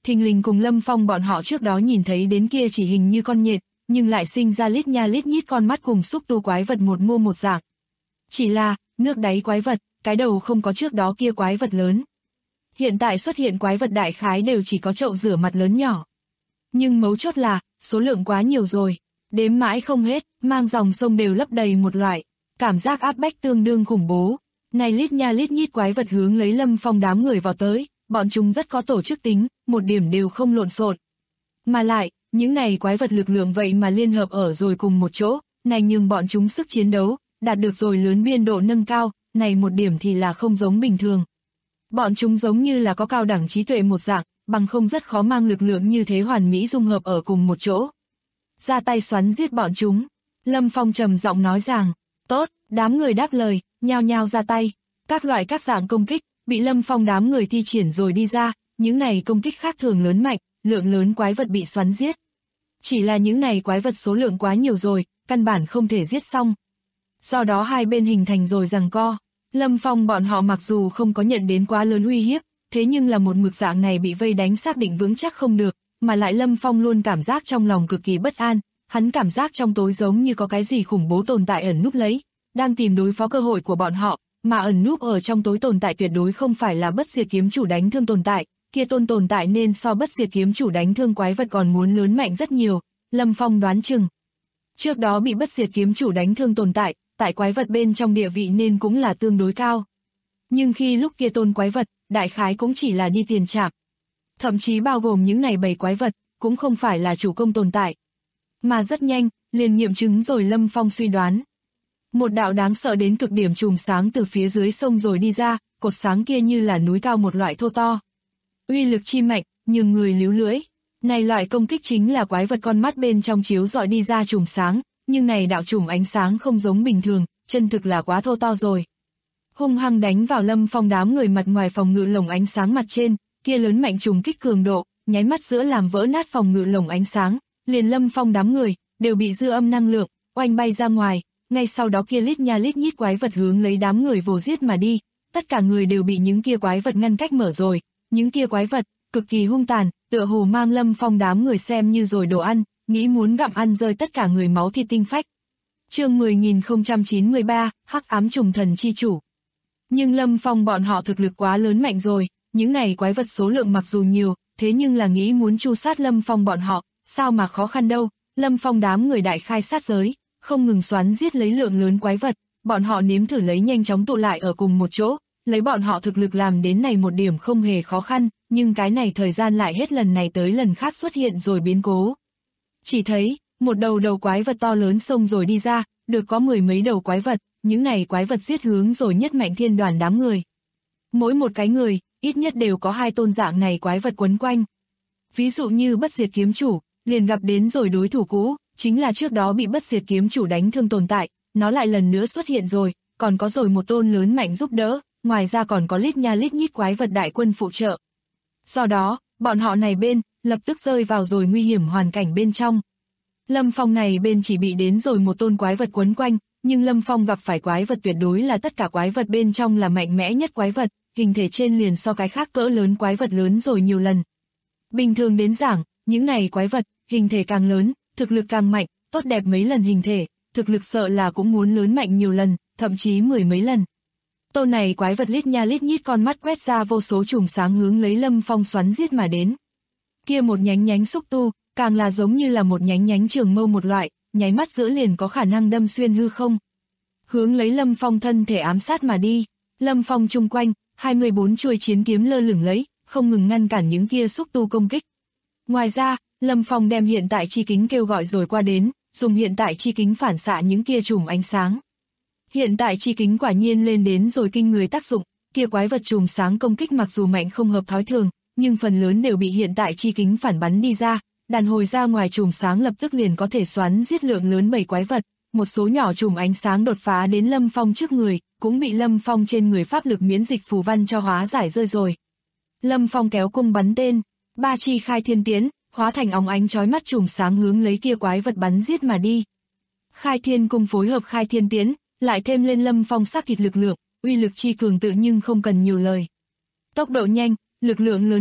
thình lình cùng Lâm Phong bọn họ trước đó nhìn thấy đến kia chỉ hình như con nhện, nhưng lại sinh ra lít nha lít nhít con mắt cùng xúc tu quái vật một mô một dạng. Chỉ là, nước đáy quái vật, cái đầu không có trước đó kia quái vật lớn. Hiện tại xuất hiện quái vật đại khái đều chỉ có chậu rửa mặt lớn nhỏ. Nhưng mấu chốt là, số lượng quá nhiều rồi, đếm mãi không hết, mang dòng sông đều lấp đầy một loại, cảm giác áp bách tương đương khủng bố. Này lít nha lít nhít quái vật hướng lấy Lâm Phong đám người vào tới, bọn chúng rất có tổ chức tính, một điểm đều không lộn xộn. Mà lại, những này quái vật lực lượng vậy mà liên hợp ở rồi cùng một chỗ, này nhưng bọn chúng sức chiến đấu, đạt được rồi lớn biên độ nâng cao, này một điểm thì là không giống bình thường. Bọn chúng giống như là có cao đẳng trí tuệ một dạng, bằng không rất khó mang lực lượng như thế hoàn mỹ dung hợp ở cùng một chỗ. Ra tay xoắn giết bọn chúng, Lâm Phong trầm giọng nói rằng, tốt, đám người đáp lời, nhao nhao ra tay, các loại các dạng công kích, bị Lâm Phong đám người thi triển rồi đi ra, những này công kích khác thường lớn mạnh, lượng lớn quái vật bị xoắn giết. Chỉ là những này quái vật số lượng quá nhiều rồi, căn bản không thể giết xong. Do đó hai bên hình thành rồi giằng co. Lâm Phong bọn họ mặc dù không có nhận đến quá lớn uy hiếp, thế nhưng là một mực dạng này bị vây đánh xác định vững chắc không được, mà lại Lâm Phong luôn cảm giác trong lòng cực kỳ bất an, hắn cảm giác trong tối giống như có cái gì khủng bố tồn tại ẩn núp lấy, đang tìm đối phó cơ hội của bọn họ, mà ẩn núp ở trong tối tồn tại tuyệt đối không phải là bất diệt kiếm chủ đánh thương tồn tại, kia tồn tại nên so bất diệt kiếm chủ đánh thương quái vật còn muốn lớn mạnh rất nhiều, Lâm Phong đoán chừng. Trước đó bị bất diệt kiếm chủ đánh thương tồn tại, tại quái vật bên trong địa vị nên cũng là tương đối cao. Nhưng khi lúc kia tôn quái vật, đại khái cũng chỉ là đi tiền trạm. Thậm chí bao gồm những này bầy quái vật, cũng không phải là chủ công tồn tại. Mà rất nhanh, liền nghiệm chứng rồi Lâm Phong suy đoán. Một đạo đáng sợ đến cực điểm chùm sáng từ phía dưới sông rồi đi ra, cột sáng kia như là núi cao một loại thô to. Uy lực chi mạnh, nhường người líu lưỡi. Này loại công kích chính là quái vật con mắt bên trong chiếu rọi đi ra chùm sáng, nhưng này đạo chùm ánh sáng không giống bình thường, chân thực là quá thô to rồi. Hung hăng đánh vào Lâm Phong đám người mặt ngoài phòng ngự lồng ánh sáng mặt trên, kia lớn mạnh trùng kích cường độ, nháy mắt giữa làm vỡ nát phòng ngự lồng ánh sáng, liền Lâm Phong đám người, đều bị dư âm năng lượng, oanh bay ra ngoài, ngay sau đó kia lít nha lít nhít quái vật hướng lấy đám người vồ giết mà đi, tất cả người đều bị những kia quái vật ngăn cách mở rồi, những kia quái vật, cực kỳ hung tàn, tựa hồ mang Lâm Phong đám người xem như rồi đồ ăn, nghĩ muốn gặm ăn rơi tất cả người máu thịt tinh phách. Chương 10.093, Hắc ám trùng thần chi chủ. Nhưng Lâm Phong bọn họ thực lực quá lớn mạnh rồi, những này quái vật số lượng mặc dù nhiều, thế nhưng là nghĩ muốn tru sát Lâm Phong bọn họ, sao mà khó khăn đâu, Lâm Phong đám người đại khai sát giới, không ngừng xoắn giết lấy lượng lớn quái vật, bọn họ nếm thử lấy nhanh chóng tụ lại ở cùng một chỗ, lấy bọn họ thực lực làm đến này một điểm không hề khó khăn, nhưng cái này thời gian lại hết lần này tới lần khác xuất hiện rồi biến cố. Chỉ thấy, một đầu quái vật to lớn xông rồi đi ra, được có mười mấy đầu quái vật, những này quái vật giết hướng rồi nhất mạnh thiên đoàn đám người. Mỗi một cái người, ít nhất đều có hai tôn dạng này quái vật quấn quanh. Ví dụ như bất diệt kiếm chủ, liền gặp đến rồi đối thủ cũ, chính là trước đó bị bất diệt kiếm chủ đánh thương tồn tại, nó lại lần nữa xuất hiện rồi, còn có rồi một tôn lớn mạnh giúp đỡ, ngoài ra còn có lít nha lít nhít quái vật đại quân phụ trợ. Do đó, bọn họ này bên, lập tức rơi vào rồi nguy hiểm hoàn cảnh bên trong. Lâm Phong này bên chỉ bị đến rồi một tôn quái vật quấn quanh, nhưng Lâm Phong gặp phải quái vật tuyệt đối là tất cả quái vật bên trong là mạnh mẽ nhất quái vật, hình thể trên liền so cái khác cỡ lớn quái vật lớn rồi nhiều lần. Bình thường đến giảng, những này quái vật, hình thể càng lớn, thực lực càng mạnh, tốt đẹp mấy lần hình thể, thực lực sợ là cũng muốn lớn mạnh nhiều lần, thậm chí mười mấy lần. Tôn này quái vật lít nha lít nhít con mắt quét ra vô số chùm sáng hướng lấy Lâm Phong xoắn giết mà đến. Kia một nhánh xúc tu, càng là giống như là một nhánh trường mâu một loại, nháy mắt giữa liền có khả năng đâm xuyên hư không. Hướng lấy Lâm Phong thân thể ám sát mà đi, Lâm Phong chung quanh, 24 chuôi chiến kiếm lơ lửng lấy, không ngừng ngăn cản những kia xúc tu công kích. Ngoài ra, Lâm Phong đem hiện tại chi kính kêu gọi rồi qua đến, dùng hiện tại chi kính phản xạ những kia chùm ánh sáng. Hiện tại chi kính quả nhiên lên đến rồi kinh người tác dụng, kia quái vật chùm sáng công kích mặc dù mạnh không hợp thói thường, nhưng phần lớn đều bị hiện tại chi kính phản bắn đi ra, đàn hồi ra ngoài chùm sáng lập tức liền có thể xoắn giết lượng lớn bầy quái vật, một số nhỏ chùm ánh sáng đột phá đến Lâm Phong trước người, cũng bị Lâm Phong trên người pháp lực miễn dịch phù văn cho hóa giải rơi rồi. Lâm Phong kéo cung bắn tên, ba chi khai thiên tiễn, hóa thành óng ánh chói mắt chùm sáng hướng lấy kia quái vật bắn giết mà đi. Khai thiên cung phối hợp khai thiên tiễn, lại thêm lên Lâm Phong xác thịt lực lượng, uy lực chi cường tự nhưng không cần nhiều lời. Tốc độ nhanh, lực lượng lớn mạnh,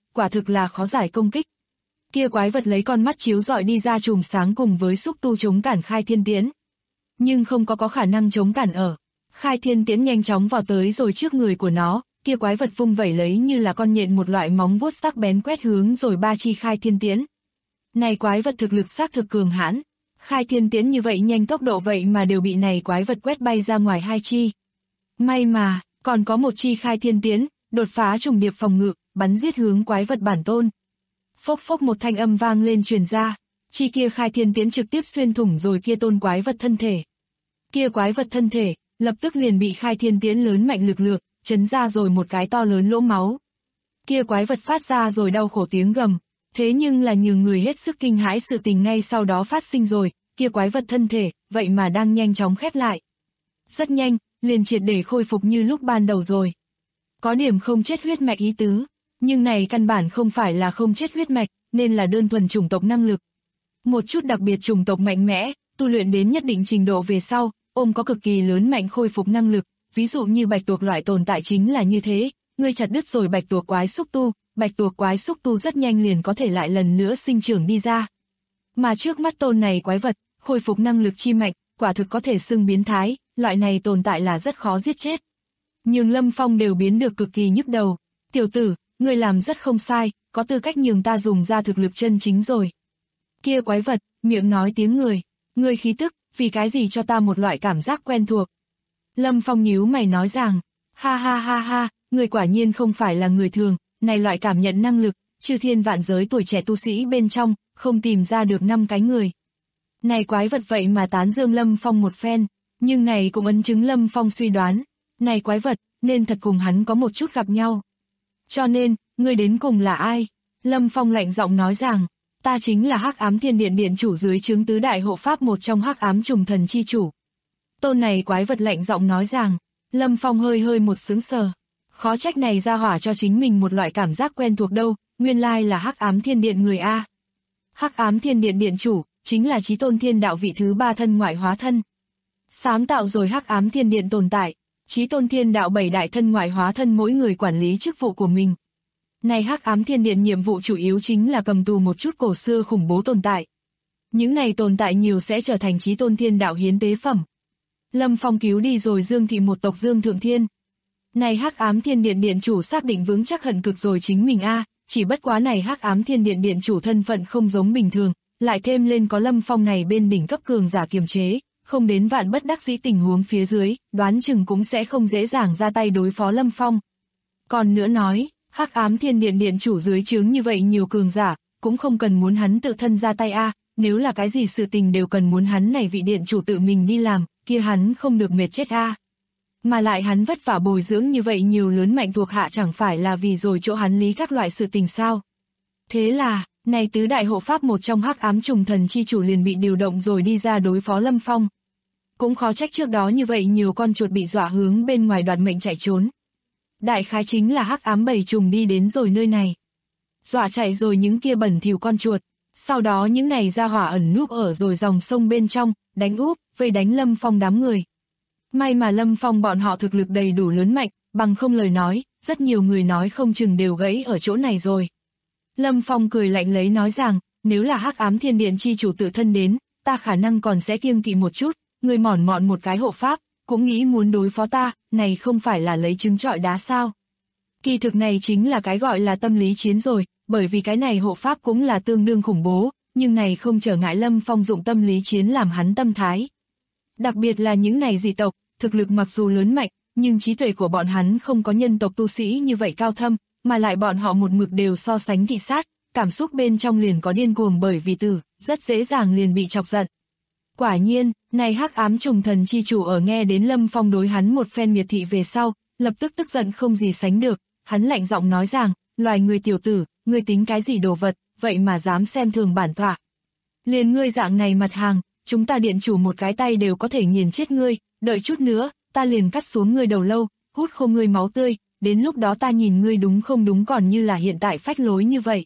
quả thực là khó giải công kích. Kia quái vật lấy con mắt chiếu rọi đi ra chùm sáng cùng với xúc tu chống cản Khai Thiên Tiễn. Nhưng không có khả năng chống cản ở. Khai Thiên Tiễn nhanh chóng vào tới rồi trước người của nó, kia quái vật vung vẩy lấy như là con nhện một loại móng vuốt sắc bén quét hướng rồi ba chi Khai Thiên Tiễn. Này quái vật thực lực xác thực cường hãn. Khai Thiên Tiễn như vậy nhanh tốc độ vậy mà đều bị này quái vật quét bay ra ngoài hai chi. May mà, còn có một chi Khai Thiên Tiễn, đột phá trùng điệp phòng ngự, bắn giết hướng quái vật bản tôn. Phốc phốc một thanh âm vang lên truyền ra, chi kia Khai Thiên Tiễn trực tiếp xuyên thủng rồi kia tôn quái vật thân thể. Kia quái vật thân thể, lập tức liền bị Khai Thiên Tiễn lớn mạnh lực lượng, chấn ra rồi một cái to lớn lỗ máu. Kia quái vật phát ra rồi đau khổ tiếng gầm, thế nhưng là nhiều người hết sức kinh hãi sự tình ngay sau đó phát sinh rồi, kia quái vật thân thể, vậy mà đang nhanh chóng khép lại. Rất nhanh, liền triệt để khôi phục như lúc ban đầu rồi. Có điểm không chết huyết mạch ý tứ, nhưng này căn bản không phải là không chết huyết mạch, nên là đơn thuần chủng tộc năng lực. Một chút đặc biệt chủng tộc mạnh mẽ, tu luyện đến nhất định trình độ về sau, có cực kỳ lớn mạnh khôi phục năng lực, ví dụ như bạch tuộc loại tồn tại chính là như thế, ngươi chặt đứt rồi bạch tuộc quái xúc tu, bạch tuộc quái xúc tu rất nhanh liền có thể lại lần nữa sinh trưởng đi ra. Mà trước mắt tôn này quái vật, khôi phục năng lực chi mạnh, quả thực có thể xưng biến thái, loại này tồn tại là rất khó giết chết. Nhưng Lâm Phong đều biến được cực kỳ nhức đầu. Tiểu tử, ngươi làm rất không sai, có tư cách nhường ta dùng ra thực lực chân chính rồi. Kia quái vật, miệng nói tiếng người, ngươi khí tức, vì cái gì cho ta một loại cảm giác quen thuộc. Lâm Phong nhíu mày nói rằng, ha ha ha ha, ngươi quả nhiên không phải là người thường, này loại cảm nhận năng lực, chư thiên vạn giới tuổi trẻ tu sĩ bên trong, không tìm ra được 5 cái người. Này quái vật vậy mà tán dương Lâm Phong một phen, nhưng này cũng ấn chứng Lâm Phong suy đoán, này quái vật, nên thật cùng hắn có một chút gặp nhau. Cho nên, ngươi đến cùng là ai? Lâm Phong lạnh giọng nói rằng, ta chính là Hắc Ám Thiên Điện điện chủ dưới trướng tứ đại hộ pháp một trong Hắc Ám Trùng Thần chi chủ. Tôn này quái vật lạnh giọng nói rằng, Lâm Phong hơi một sững sờ. Khó trách này ra hỏa cho chính mình một loại cảm giác quen thuộc đâu, nguyên lai là Hắc Ám Thiên Điện người A. Hắc Ám Thiên Điện điện chủ, chính là Chí Tôn Thiên Đạo vị thứ 3 thân ngoại hóa thân. Sáng tạo rồi Hắc Ám Thiên Điện tồn tại, Chí Tôn Thiên Đạo 7 đại thân ngoại hóa thân mỗi người quản lý chức vụ của mình. Này Hắc Ám Thiên Điện nhiệm vụ chủ yếu chính là cầm tù một chút cổ xưa khủng bố tồn tại. Những này tồn tại nhiều sẽ trở thành Chí Tôn Thiên Đạo hiến tế phẩm. Lâm Phong cứu đi rồi Dương thị một tộc Dương Thượng Thiên. Này Hắc Ám Thiên Điện điện chủ xác định vững chắc hận cực rồi chính mình a, chỉ bất quá này Hắc Ám Thiên Điện điện chủ thân phận không giống bình thường, lại thêm lên có Lâm Phong này bên đỉnh cấp cường giả kiềm chế, không đến vạn bất đắc dĩ tình huống phía dưới, đoán chừng cũng sẽ không dễ dàng ra tay đối phó Lâm Phong. Còn nữa nói, Hắc Ám Thiên Điện điện chủ dưới trướng như vậy nhiều cường giả, cũng không cần muốn hắn tự thân ra tay a, nếu là cái gì sự tình đều cần muốn hắn này vị điện chủ tự mình đi làm, kia hắn không được mệt chết a. Mà lại hắn vất vả bồi dưỡng như vậy nhiều lớn mạnh thuộc hạ chẳng phải là vì rồi chỗ hắn lý các loại sự tình sao. Thế là, này tứ đại hộ pháp một trong Hắc Ám Trùng Thần chi chủ liền bị điều động rồi đi ra đối phó Lâm Phong. Cũng khó trách trước đó như vậy nhiều con chuột bị dọa hướng bên ngoài đoạt mệnh chạy trốn. Đại khái chính là Hắc Ám Bầy Trùng đi đến rồi nơi này. Dọa chạy rồi những kia bẩn thỉu con chuột, sau đó những này ra hỏa ẩn núp ở rồi dòng sông bên trong, đánh úp, vây đánh Lâm Phong đám người. May mà Lâm Phong bọn họ thực lực đầy đủ lớn mạnh, bằng không lời nói, rất nhiều người nói không chừng đều gãy ở chỗ này rồi. Lâm Phong cười lạnh lấy nói rằng, nếu là Hắc Ám Thiên Điện chi chủ tự thân đến, ta khả năng còn sẽ kiêng kỵ một chút, người mỏn mọn một cái hộ pháp, cũng nghĩ muốn đối phó ta, này không phải là lấy trứng trọi đá sao. Kỳ thực này chính là cái gọi là tâm lý chiến rồi, bởi vì cái này hộ pháp cũng là tương đương khủng bố, nhưng này không trở ngại Lâm Phong dụng tâm lý chiến làm hắn tâm thái. Đặc biệt là những này dị tộc, thực lực mặc dù lớn mạnh, nhưng trí tuệ của bọn hắn không có nhân tộc tu sĩ như vậy cao thâm, mà lại bọn họ một mực đều so sánh thị sát, cảm xúc bên trong liền có điên cuồng bởi vì tử, rất dễ dàng liền bị chọc giận. Quả nhiên, này Hắc Ám Trùng Thần chi chủ ở nghe đến Lâm Phong đối hắn một phen miệt thị về sau, lập tức tức giận không gì sánh được, hắn lạnh giọng nói rằng, loài người tiểu tử, ngươi tính cái gì đồ vật, vậy mà dám xem thường bản tọa. Liền ngươi dạng này mặt hàng, chúng ta điện chủ một cái tay đều có thể nghiền chết ngươi, đợi chút nữa, ta liền cắt xuống ngươi đầu lâu, hút khô ngươi máu tươi, đến lúc đó ta nhìn ngươi đúng không đúng còn như là hiện tại phách lối như vậy.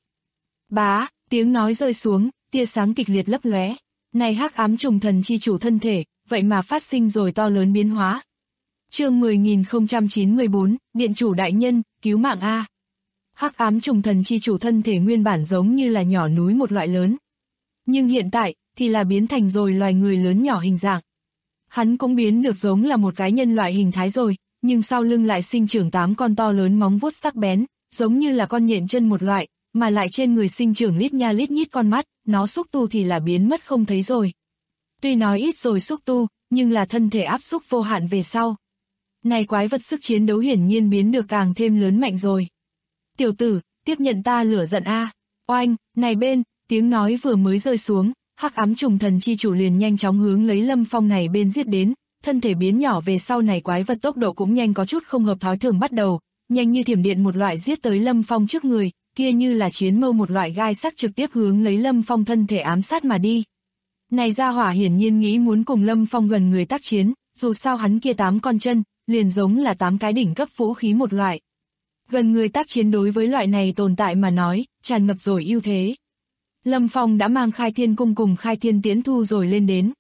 Bá, tiếng nói rơi xuống, tia sáng kịch liệt lấp lóe. Này Hắc Ám Trùng Thần chi chủ thân thể, vậy mà phát sinh rồi to lớn biến hóa. Chương 10.094, điện chủ đại nhân, cứu mạng a. Hắc ám trùng thần chi chủ thân thể nguyên bản giống như là nhỏ núi một loại lớn. Nhưng hiện tại, thì là biến thành rồi loài người lớn nhỏ hình dạng. Hắn cũng biến được giống là một cái nhân loại hình thái rồi, nhưng sau lưng lại sinh trưởng 8 con to lớn móng vuốt sắc bén, giống như là con nhện chân một loại, mà lại trên người sinh trưởng lít nha lít nhít con mắt, nó xúc tu thì là biến mất không thấy rồi. Tuy nói ít rồi xúc tu, nhưng là thân thể áp xúc vô hạn về sau. Này quái vật sức chiến đấu hiển nhiên biến được càng thêm lớn mạnh rồi. Tiểu tử, tiếp nhận ta lửa giận a. Oanh, này bên, tiếng nói vừa mới rơi xuống, hắc ám trùng thần chi chủ liền nhanh chóng hướng lấy Lâm Phong này bên giết đến, thân thể biến nhỏ về sau này quái vật tốc độ cũng nhanh có chút không hợp thói thường bắt đầu, nhanh như thiểm điện một loại giết tới Lâm Phong trước người, kia như là chiến mâu một loại gai sắc trực tiếp hướng lấy Lâm Phong thân thể ám sát mà đi. Này gia hỏa hiển nhiên nghĩ muốn cùng Lâm Phong gần người tác chiến, dù sao hắn kia 8 con chân, liền giống là 8 cái đỉnh cấp vũ khí một loại. Gần người tác chiến đối với loại này tồn tại mà nói, tràn ngập rồi ưu thế. Lâm Phong đã mang khai thiên cung cùng khai thiên tiễn thu rồi lên đến.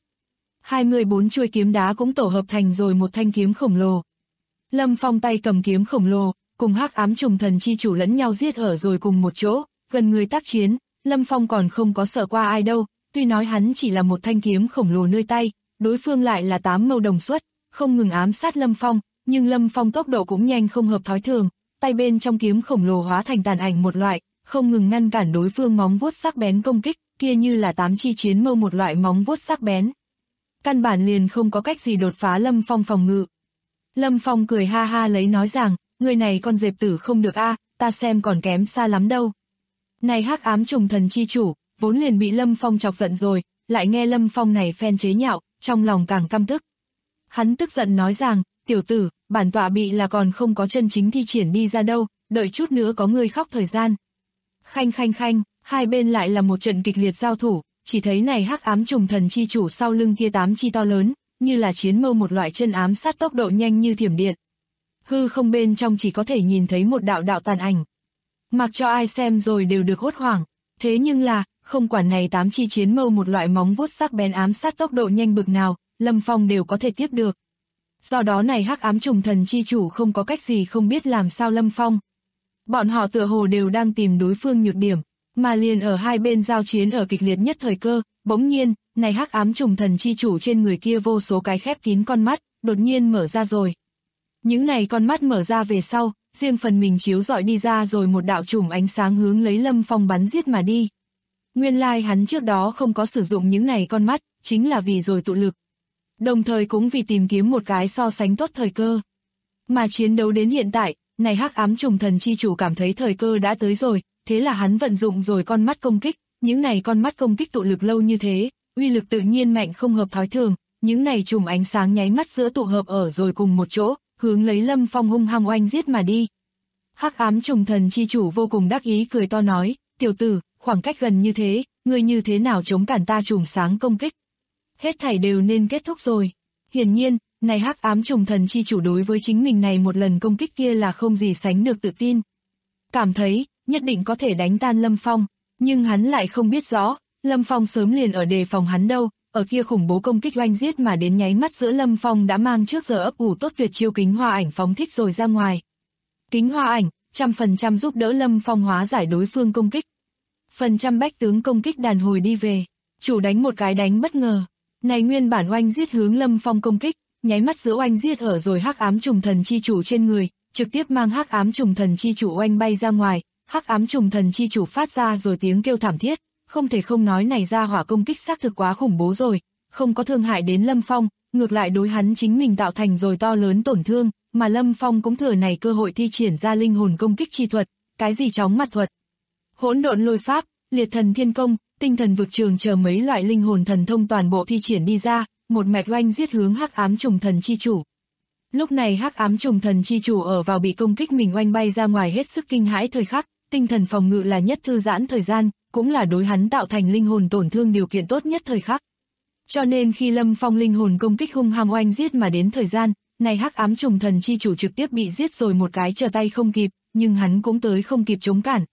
24 chuôi kiếm đá cũng tổ hợp thành rồi một thanh kiếm khổng lồ. Lâm Phong tay cầm kiếm khổng lồ, cùng hắc ám trùng thần chi chủ lẫn nhau giết ở rồi cùng một chỗ, gần người tác chiến, Lâm Phong còn không có sợ qua ai đâu, tuy nói hắn chỉ là một thanh kiếm khổng lồ nơi tay, đối phương lại là 8 mâu đồng xuất, không ngừng ám sát Lâm Phong, nhưng Lâm Phong tốc độ cũng nhanh không hợp thói thường, tay bên trong kiếm khổng lồ hóa thành tàn ảnh một loại, không ngừng ngăn cản đối phương móng vuốt sắc bén công kích, kia như là 8 chi chiến mâu một loại móng vuốt sắc bén. Căn bản liền không có cách gì đột phá Lâm Phong phòng ngự. Lâm Phong cười ha ha lấy nói rằng, người này con dẹp tử không được a, ta xem còn kém xa lắm đâu. Này hắc ám trùng thần chi chủ, vốn liền bị Lâm Phong chọc giận rồi, lại nghe Lâm Phong này phen chế nhạo, trong lòng càng căm tức. Hắn tức giận nói rằng, tiểu tử, bản tọa bị là còn không có chân chính thi triển đi ra đâu, đợi chút nữa có người khóc thời gian. Khanh khanh khanh, hai bên lại là một trận kịch liệt giao thủ, chỉ thấy này hắc ám trùng thần chi chủ sau lưng kia 8 chi to lớn, như là chiến mâu một loại chân ám sát tốc độ nhanh như thiểm điện. Hư không bên trong chỉ có thể nhìn thấy một đạo đạo tàn ảnh. Mặc cho ai xem rồi đều được hốt hoảng, thế nhưng là, không quản này 8 chi chiến mâu một loại móng vuốt sắc bén ám sát tốc độ nhanh bực nào, Lâm Phong đều có thể tiếp được. Do đó này hắc ám trùng thần chi chủ không có cách gì không biết làm sao Lâm Phong. Bọn họ tựa hồ đều đang tìm đối phương nhược điểm, mà liền ở hai bên giao chiến ở kịch liệt nhất thời cơ, bỗng nhiên, này hắc ám trùng thần chi chủ trên người kia vô số cái khép kín con mắt, đột nhiên mở ra rồi. Những này con mắt mở ra về sau, riêng phần mình chiếu rọi đi ra rồi một đạo chùm ánh sáng hướng lấy Lâm Phong bắn giết mà đi. Nguyên lai hắn trước đó không có sử dụng những này con mắt, chính là vì rồi tụ lực. Đồng thời cũng vì tìm kiếm một cái so sánh tốt thời cơ. Mà chiến đấu đến hiện tại, này hắc ám trùng thần chi chủ cảm thấy thời cơ đã tới rồi, thế là hắn vận dụng rồi con mắt công kích, những này con mắt công kích tụ lực lâu như thế, uy lực tự nhiên mạnh không hợp thói thường, những này chùm ánh sáng nháy mắt giữa tụ hợp ở rồi cùng một chỗ, hướng lấy Lâm Phong hung hăng oanh giết mà đi. Hắc ám trùng thần chi chủ vô cùng đắc ý cười to nói, tiểu tử, khoảng cách gần như thế, ngươi như thế nào chống cản ta chùm sáng công kích? Hết thảy đều nên kết thúc rồi. Hiển nhiên, này hắc ám trùng thần chi chủ đối với chính mình này một lần công kích kia là không gì sánh được tự tin. Cảm thấy, nhất định có thể đánh tan Lâm Phong, nhưng hắn lại không biết rõ, Lâm Phong sớm liền ở đề phòng hắn đâu, ở kia khủng bố công kích oanh giết mà đến nháy mắt giữa Lâm Phong đã mang trước giờ ấp ủ tốt tuyệt chiêu kính hoa ảnh phóng thích rồi ra ngoài. Kính hoa ảnh, 100% giúp đỡ Lâm Phong hóa giải đối phương công kích. Phần trăm bách tướng công kích đàn hồi đi về, chủ đánh một cái đánh bất ngờ. Này nguyên bản oanh giết hướng Lâm Phong công kích, nháy mắt giữa oanh giết ở rồi hắc ám trùng thần chi chủ trên người, trực tiếp mang hắc ám trùng thần chi chủ oanh bay ra ngoài, hắc ám trùng thần chi chủ phát ra rồi tiếng kêu thảm thiết, không thể không nói này ra hỏa công kích xác thực quá khủng bố rồi, không có thương hại đến Lâm Phong, ngược lại đối hắn chính mình tạo thành rồi to lớn tổn thương, mà Lâm Phong cũng thừa này cơ hội thi triển ra linh hồn công kích chi thuật, cái gì chóng mặt thuật, hỗn độn lôi pháp, liệt thần thiên công, tinh thần vực trường chờ mấy loại linh hồn thần thông toàn bộ thi triển đi ra, một mạch oanh giết hướng hắc ám trùng thần chi chủ. Lúc này hắc ám trùng thần chi chủ ở vào bị công kích mình oanh bay ra ngoài hết sức kinh hãi thời khắc, tinh thần phòng ngự là nhất thư giãn thời gian, cũng là đối hắn tạo thành linh hồn tổn thương điều kiện tốt nhất thời khắc. Cho nên khi Lâm Phong linh hồn công kích hung hăng oanh giết mà đến thời gian, này hắc ám trùng thần chi chủ trực tiếp bị giết rồi một cái trở tay không kịp, nhưng hắn cũng tới không kịp chống cản.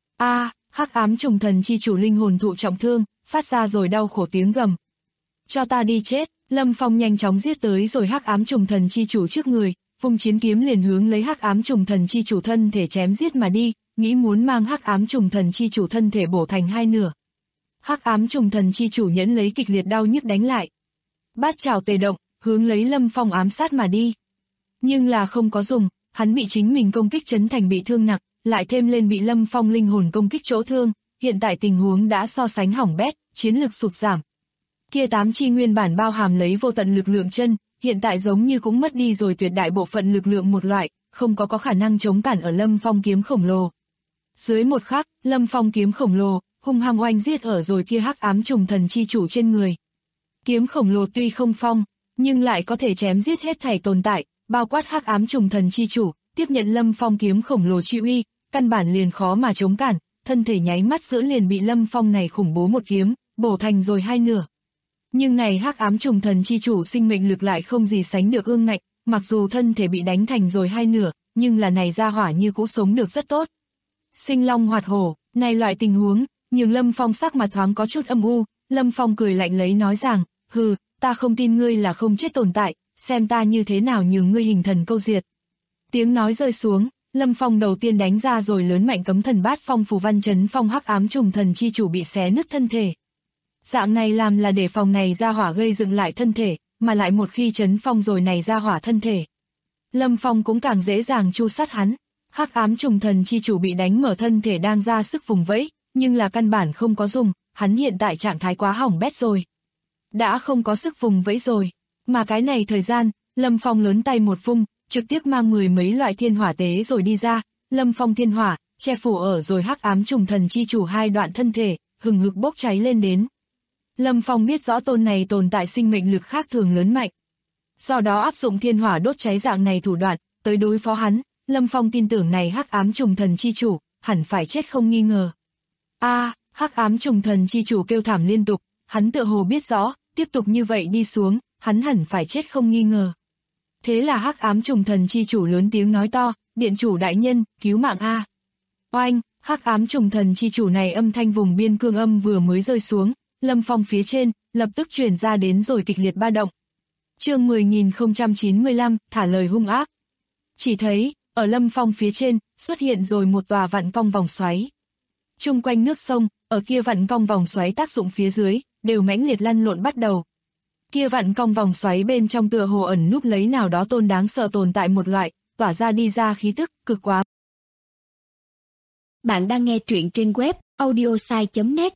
Hắc ám trùng thần chi chủ linh hồn thụ trọng thương, phát ra rồi đau khổ tiếng gầm. Cho ta đi chết, Lâm Phong nhanh chóng giết tới rồi hắc ám trùng thần chi chủ trước người, vung chiến kiếm liền hướng lấy hắc ám trùng thần chi chủ thân thể chém giết mà đi, nghĩ muốn mang hắc ám trùng thần chi chủ thân thể bổ thành hai nửa. Hắc ám trùng thần chi chủ nhẫn lấy kịch liệt đau nhức đánh lại. Bát trảo tề động, hướng lấy Lâm Phong ám sát mà đi. Nhưng là không có dùng, hắn bị chính mình công kích chấn thành bị thương nặng, lại thêm lên bị Lâm Phong linh hồn công kích chỗ thương, hiện tại tình huống đã so sánh hỏng bét, chiến lực sụt giảm. Kia 8 chi nguyên bản bao hàm lấy vô tận lực lượng chân, hiện tại giống như cũng mất đi rồi tuyệt đại bộ phận lực lượng một loại, không có khả năng chống cản ở Lâm Phong kiếm khổng lồ. Dưới một khắc, Lâm Phong kiếm khổng lồ, hung hăng oanh giết ở rồi kia hắc ám trùng thần chi chủ trên người. Kiếm khổng lồ tuy không phong, nhưng lại có thể chém giết hết thảy tồn tại, bao quát hắc ám trùng thần chi chủ, tiếp nhận Lâm Phong kiếm khổng lồ chi uy, căn bản liền khó mà chống cản, thân thể nháy mắt giữa liền bị Lâm Phong này khủng bố một kiếm, bổ thành rồi hai nửa. Nhưng này hắc ám trùng thần chi chủ sinh mệnh lực lại không gì sánh được ương ngạnh, mặc dù thân thể bị đánh thành rồi hai nửa, nhưng là này ra hỏa như cũ sống được rất tốt. Sinh long hoạt hổ, này loại tình huống, nhưng Lâm Phong sắc mặt thoáng có chút âm u, Lâm Phong cười lạnh lấy nói rằng, hừ, ta không tin ngươi là không chết tồn tại, xem ta như thế nào nhường ngươi hình thần câu diệt. Tiếng nói rơi xuống, Lâm Phong đầu tiên đánh ra rồi lớn mạnh cấm thần bát phong phù văn chấn phong hắc ám trùng thần chi chủ bị xé nứt thân thể. Dạng này làm là để phòng này ra hỏa gây dựng lại thân thể, mà lại một khi chấn phong rồi này ra hỏa thân thể. Lâm Phong cũng càng dễ dàng chu sát hắn, hắc ám trùng thần chi chủ bị đánh mở thân thể đang ra sức vùng vẫy, nhưng là căn bản không có dùng, hắn hiện tại trạng thái quá hỏng bét rồi. Đã không có sức vùng vẫy rồi, mà cái này thời gian, Lâm Phong lớn tay một vung, trực tiếp mang 10 mấy loại thiên hỏa tế rồi đi ra, Lâm Phong thiên hỏa, che phủ ở rồi hắc ám trùng thần chi chủ hai đoạn thân thể, hừng hực bốc cháy lên đến. Lâm Phong biết rõ tôn này tồn tại sinh mệnh lực khác thường lớn mạnh. Do đó áp dụng thiên hỏa đốt cháy dạng này thủ đoạn, tới đối phó hắn, Lâm Phong tin tưởng này hắc ám trùng thần chi chủ, hẳn phải chết không nghi ngờ. Hắc ám trùng thần chi chủ kêu thảm liên tục, hắn tựa hồ biết rõ, tiếp tục như vậy đi xuống, hắn hẳn phải chết không nghi ngờ. Thế là hắc ám trùng thần chi chủ lớn tiếng nói to, điện chủ đại nhân, cứu mạng a. Oanh, hắc ám trùng thần chi chủ này âm thanh vùng biên cương âm vừa mới rơi xuống, Lâm Phong phía trên, lập tức truyền ra đến rồi kịch liệt ba động. Chương 10.095, thả lời hung ác. Chỉ thấy, ở Lâm Phong phía trên, xuất hiện rồi một tòa vặn cong vòng xoáy. Chung quanh nước sông, ở kia vặn cong vòng xoáy tác dụng phía dưới, đều mãnh liệt lăn lộn bắt đầu. Kia vặn cong vòng xoáy bên trong tựa hồ ẩn núp lấy nào đó tôn đáng sợ tồn tại một loại, tỏa ra đi ra khí tức, cực quá. Bạn đang nghe truyện trên web audiosai.net.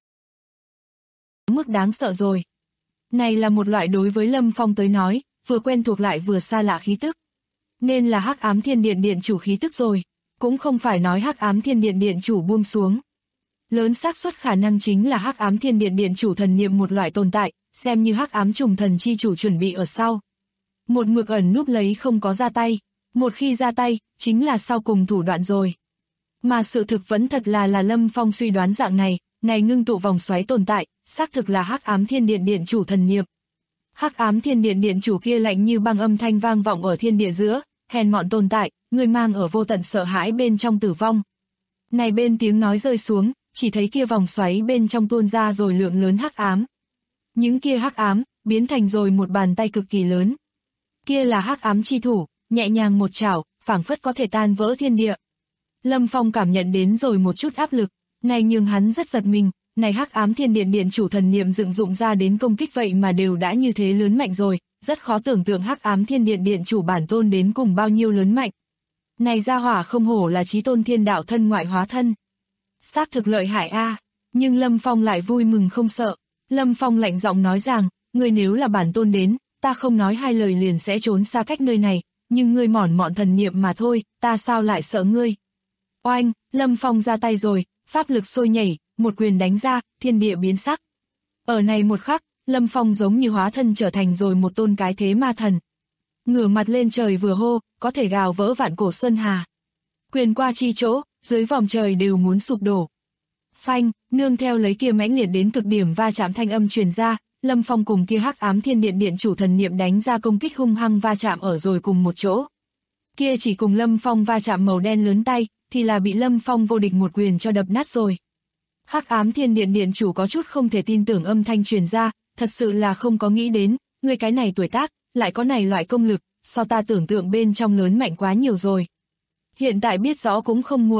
Mức đáng sợ rồi. Này là một loại đối với Lâm Phong tới nói, vừa quen thuộc lại vừa xa lạ khí tức. Nên là hắc ám thiên điện điện chủ khí tức rồi, cũng không phải nói hắc ám thiên điện điện chủ buông xuống. Lớn xác suất khả năng chính là hắc ám thiên điện điện chủ thần niệm một loại tồn tại, xem như hắc ám trùng thần chi chủ chuẩn bị ở sau. Một mực ẩn núp lấy không có ra tay, một khi ra tay, chính là sau cùng thủ đoạn rồi. Mà sự thực vẫn thật là Lâm Phong suy đoán dạng này, này ngưng tụ vòng xoáy tồn tại, xác thực là hắc ám thiên điện điện chủ thần niệm. Hắc ám thiên điện điện chủ kia lạnh như băng âm thanh vang vọng ở thiên địa giữa, hèn mọn tồn tại, người mang ở vô tận sợ hãi bên trong tử vong. Này bên tiếng nói rơi xuống, chỉ thấy kia vòng xoáy bên trong tuôn ra rồi lượng lớn hắc ám. Những kia hắc ám, biến thành rồi một bàn tay cực kỳ lớn. Kia là hắc ám chi thủ, nhẹ nhàng một chảo, phảng phất có thể tan vỡ thiên địa. Lâm Phong cảm nhận đến rồi một chút áp lực, này nhưng hắn rất giật mình, này hắc ám thiên điện điện chủ thần niệm dựng dụng ra đến công kích vậy mà đều đã như thế lớn mạnh rồi, rất khó tưởng tượng hắc ám thiên điện điện chủ bản tôn đến cùng bao nhiêu lớn mạnh. Này gia hỏa không hổ là chí tôn thiên đạo thân ngoại hóa thân. Xác thực lợi hại a, nhưng Lâm Phong lại vui mừng không sợ. Lâm Phong lạnh giọng nói rằng, ngươi nếu là bản tôn đến, ta không nói hai lời liền sẽ trốn xa cách nơi này, nhưng ngươi mỏn mọn thần niệm mà thôi, ta sao lại sợ ngươi. Oanh, Lâm Phong ra tay rồi, pháp lực sôi nhảy, một quyền đánh ra, thiên địa biến sắc. Ở này một khắc, Lâm Phong giống như hóa thân trở thành rồi một tôn cái thế ma thần. Ngửa mặt lên trời vừa hô, có thể gào vỡ vạn cổ sơn hà. Quyền qua chi chỗ, dưới vòng trời đều muốn sụp đổ. Phanh, nương theo lấy kia mãnh liệt đến cực điểm va chạm thanh âm truyền ra, Lâm Phong cùng kia hắc ám thiên điện điện chủ thần niệm đánh ra công kích hung hăng va chạm ở rồi cùng một chỗ. Kia chỉ cùng Lâm Phong va chạm màu đen lớn tay, thì là bị Lâm Phong vô địch một quyền cho đập nát rồi. Hắc ám thiên điện điện chủ có chút không thể tin tưởng âm thanh truyền ra, thật sự là không có nghĩ đến, người cái này tuổi tác, lại có này loại công lực, so ta tưởng tượng bên trong lớn mạnh quá nhiều rồi. Hiện tại biết rõ cũng không muộn,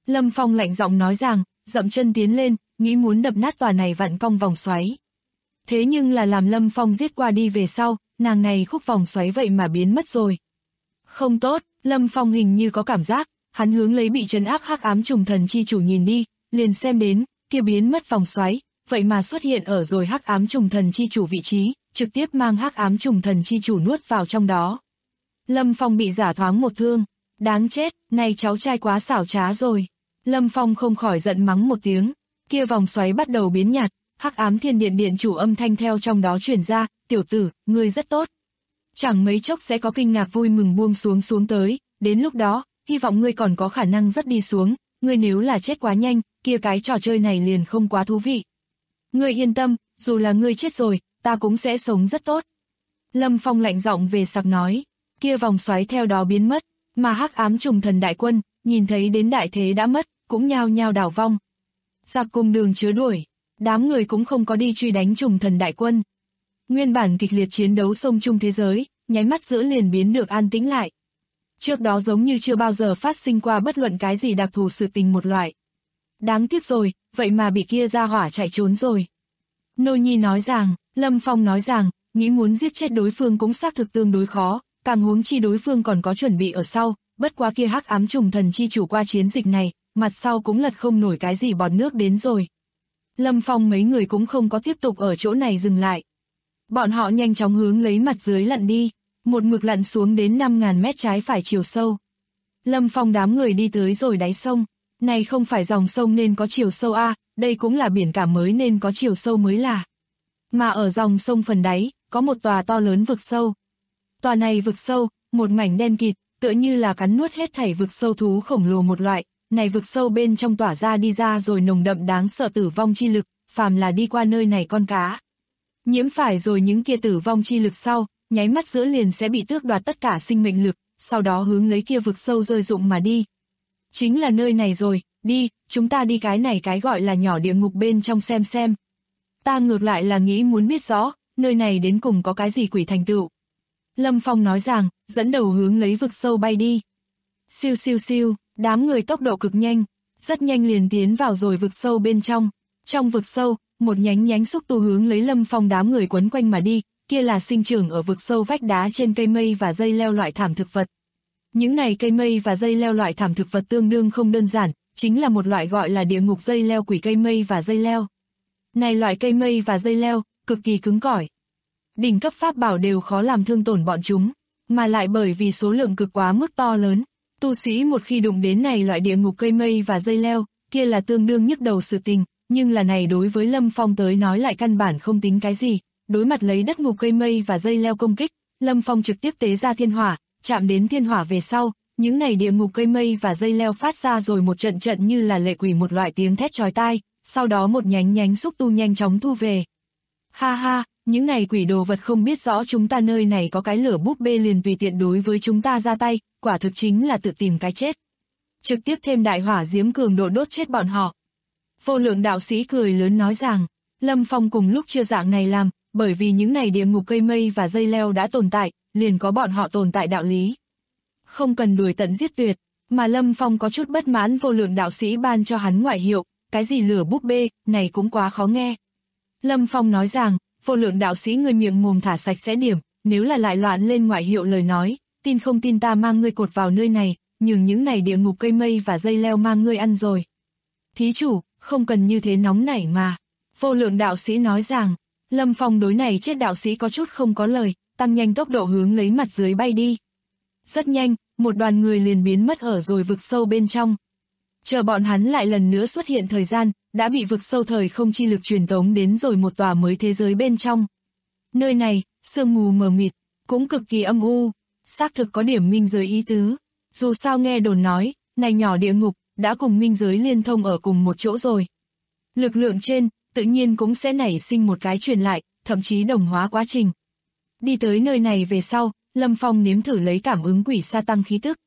Lâm Phong lạnh giọng nói rằng, dậm chân tiến lên, nghĩ muốn đập nát tòa này vặn cong vòng xoáy. Thế nhưng là làm Lâm Phong giết qua đi về sau, nàng này khúc vòng xoáy vậy mà biến mất rồi. Không tốt, Lâm Phong hình như có cảm giác, hắn hướng lấy bị trấn áp hắc ám trùng thần chi chủ nhìn đi, liền xem đến, kia biến mất vòng xoáy, vậy mà xuất hiện ở rồi hắc ám trùng thần chi chủ vị trí, trực tiếp mang hắc ám trùng thần chi chủ nuốt vào trong đó. Lâm Phong bị giả thoáng một thương, đáng chết, này cháu trai quá xảo trá rồi. Lâm Phong không khỏi giận mắng một tiếng, kia vòng xoáy bắt đầu biến nhạt, hắc ám thiên điện điện chủ âm thanh theo trong đó truyền ra, tiểu tử, ngươi rất tốt. Chẳng mấy chốc sẽ có kinh ngạc vui mừng buông xuống tới, đến lúc đó, hy vọng ngươi còn có khả năng rất đi xuống, ngươi nếu là chết quá nhanh, kia cái trò chơi này liền không quá thú vị. Ngươi yên tâm, dù là ngươi chết rồi, ta cũng sẽ sống rất tốt. Lâm Phong lạnh giọng về sặc nói, kia vòng xoáy theo đó biến mất, mà hắc ám trùng thần đại quân, nhìn thấy đến đại thế đã mất, cũng nhao nhao đảo vong. Giặc cùng đường chứa đuổi, đám người cũng không có đi truy đánh trùng thần đại quân. Nguyên bản kịch liệt chiến đấu sông chung thế giới, nháy mắt giữa liền biến được an tĩnh lại. Trước đó giống như chưa bao giờ phát sinh qua bất luận cái gì đặc thù sự tình một loại. Đáng tiếc rồi, vậy mà bị kia ra hỏa chạy trốn rồi. Nô Nhi nói rằng, Lâm Phong nói rằng, nghĩ muốn giết chết đối phương cũng xác thực tương đối khó, càng huống chi đối phương còn có chuẩn bị ở sau, bất quá kia hắc ám trùng thần chi chủ qua chiến dịch này, mặt sau cũng lật không nổi cái gì bọt nước đến rồi. Lâm Phong mấy người cũng không có tiếp tục ở chỗ này dừng lại. Bọn họ nhanh chóng hướng lấy mặt dưới lặn đi, một mực lặn xuống đến 5.000 mét trái phải chiều sâu. Lâm Phong đám người đi tới rồi đáy sông, này không phải dòng sông nên có chiều sâu a, đây cũng là biển cả mới nên có chiều sâu mới là. Mà ở dòng sông phần đáy, có một tòa to lớn vực sâu. Tòa này vực sâu, một mảnh đen kịt, tựa như là cắn nuốt hết thảy vực sâu thú khổng lồ một loại, này vực sâu bên trong tỏa ra đi ra rồi nồng đậm đáng sợ tử vong chi lực, phàm là đi qua nơi này con cá. Nhiễm phải rồi những kia tử vong chi lực sau, nháy mắt giữa liền sẽ bị tước đoạt tất cả sinh mệnh lực, sau đó hướng lấy kia vực sâu rơi rụng mà đi. Chính là nơi này rồi, đi, chúng ta đi cái này cái gọi là nhỏ địa ngục bên trong xem. Ta ngược lại là nghĩ muốn biết rõ, nơi này đến cùng có cái gì quỷ thành tựu. Lâm Phong nói rằng, dẫn đầu hướng lấy vực sâu bay đi. Siêu siêu siêu, đám người tốc độ cực nhanh, rất nhanh liền tiến vào rồi vực sâu bên trong. Trong vực sâu, một nhánh xúc tu hướng lấy Lâm Phong đám người quấn quanh mà đi, kia là sinh trưởng ở vực sâu vách đá trên cây mây và dây leo loại thảm thực vật. Những này cây mây và dây leo loại thảm thực vật tương đương không đơn giản, chính là một loại gọi là địa ngục dây leo quỷ cây mây và dây leo. Này loại cây mây và dây leo, cực kỳ cứng cỏi. Đỉnh cấp pháp bảo đều khó làm thương tổn bọn chúng, mà lại bởi vì số lượng cực quá mức to lớn. Tu sĩ một khi đụng đến này loại địa ngục cây mây và dây leo, kia là tương đương nhức đầu sự tình, nhưng là này đối với Lâm Phong tới nói lại căn bản không tính cái gì. Đối mặt lấy đất ngục cây mây và dây leo công kích, Lâm Phong trực tiếp tế ra thiên hỏa, chạm đến thiên hỏa về sau, những này địa ngục cây mây và dây leo phát ra rồi một trận như là lệ quỷ một loại tiếng thét chói tai, sau đó một nhánh xúc tu nhanh chóng thu về. Ha ha, những này quỷ đồ vật không biết rõ chúng ta nơi này có cái lửa búp bê liền tùy tiện đối với chúng ta ra tay, quả thực chính là tự tìm cái chết. Trực tiếp thêm đại hỏa diễm cường độ đốt chết bọn họ. Vô lượng đạo sĩ cười lớn nói rằng, Lâm Phong cùng lúc chưa dạng này làm, bởi vì những này địa ngục cây mây và dây leo đã tồn tại, liền có bọn họ tồn tại đạo lý. Không cần đuổi tận giết tuyệt, mà Lâm Phong có chút bất mãn vô lượng đạo sĩ ban cho hắn ngoại hiệu, cái gì lửa búp bê, này cũng quá khó nghe. Lâm Phong nói rằng, vô lượng đạo sĩ người miệng mồm thả sạch sẽ điểm, nếu là lại loạn lên ngoại hiệu lời nói, tin không tin ta mang ngươi cột vào nơi này, nhưng những này địa ngục cây mây và dây leo mang ngươi ăn rồi. Thí chủ, không cần như thế nóng nảy mà. Vô lượng đạo sĩ nói rằng, Lâm Phong đối này chết đạo sĩ có chút không có lời, tăng nhanh tốc độ hướng lấy mặt dưới bay đi. Rất nhanh, một đoàn người liền biến mất ở rồi vực sâu bên trong. Chờ bọn hắn lại lần nữa xuất hiện thời gian, đã bị vực sâu thời không chi lực truyền tống đến rồi một tòa mới thế giới bên trong. Nơi này, sương mù mờ mịt, cũng cực kỳ âm u, xác thực có điểm minh giới ý tứ. Dù sao nghe đồn nói, này nhỏ địa ngục, đã cùng minh giới liên thông ở cùng một chỗ rồi. Lực lượng trên, tự nhiên cũng sẽ nảy sinh một cái truyền lại, thậm chí đồng hóa quá trình. Đi tới nơi này về sau, Lâm Phong nếm thử lấy cảm ứng quỷ sa tăng khí tức.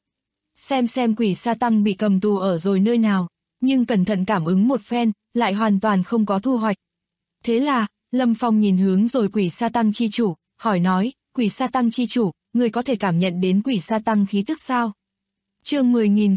Xem quỷ sa tăng bị cầm tù ở rồi nơi nào, nhưng cẩn thận cảm ứng một phen, lại hoàn toàn không có thu hoạch. Thế là, Lâm Phong nhìn hướng rồi quỷ sa tăng chi chủ, hỏi nói, quỷ sa tăng chi chủ, người có thể cảm nhận đến quỷ sa tăng khí tức sao? Chương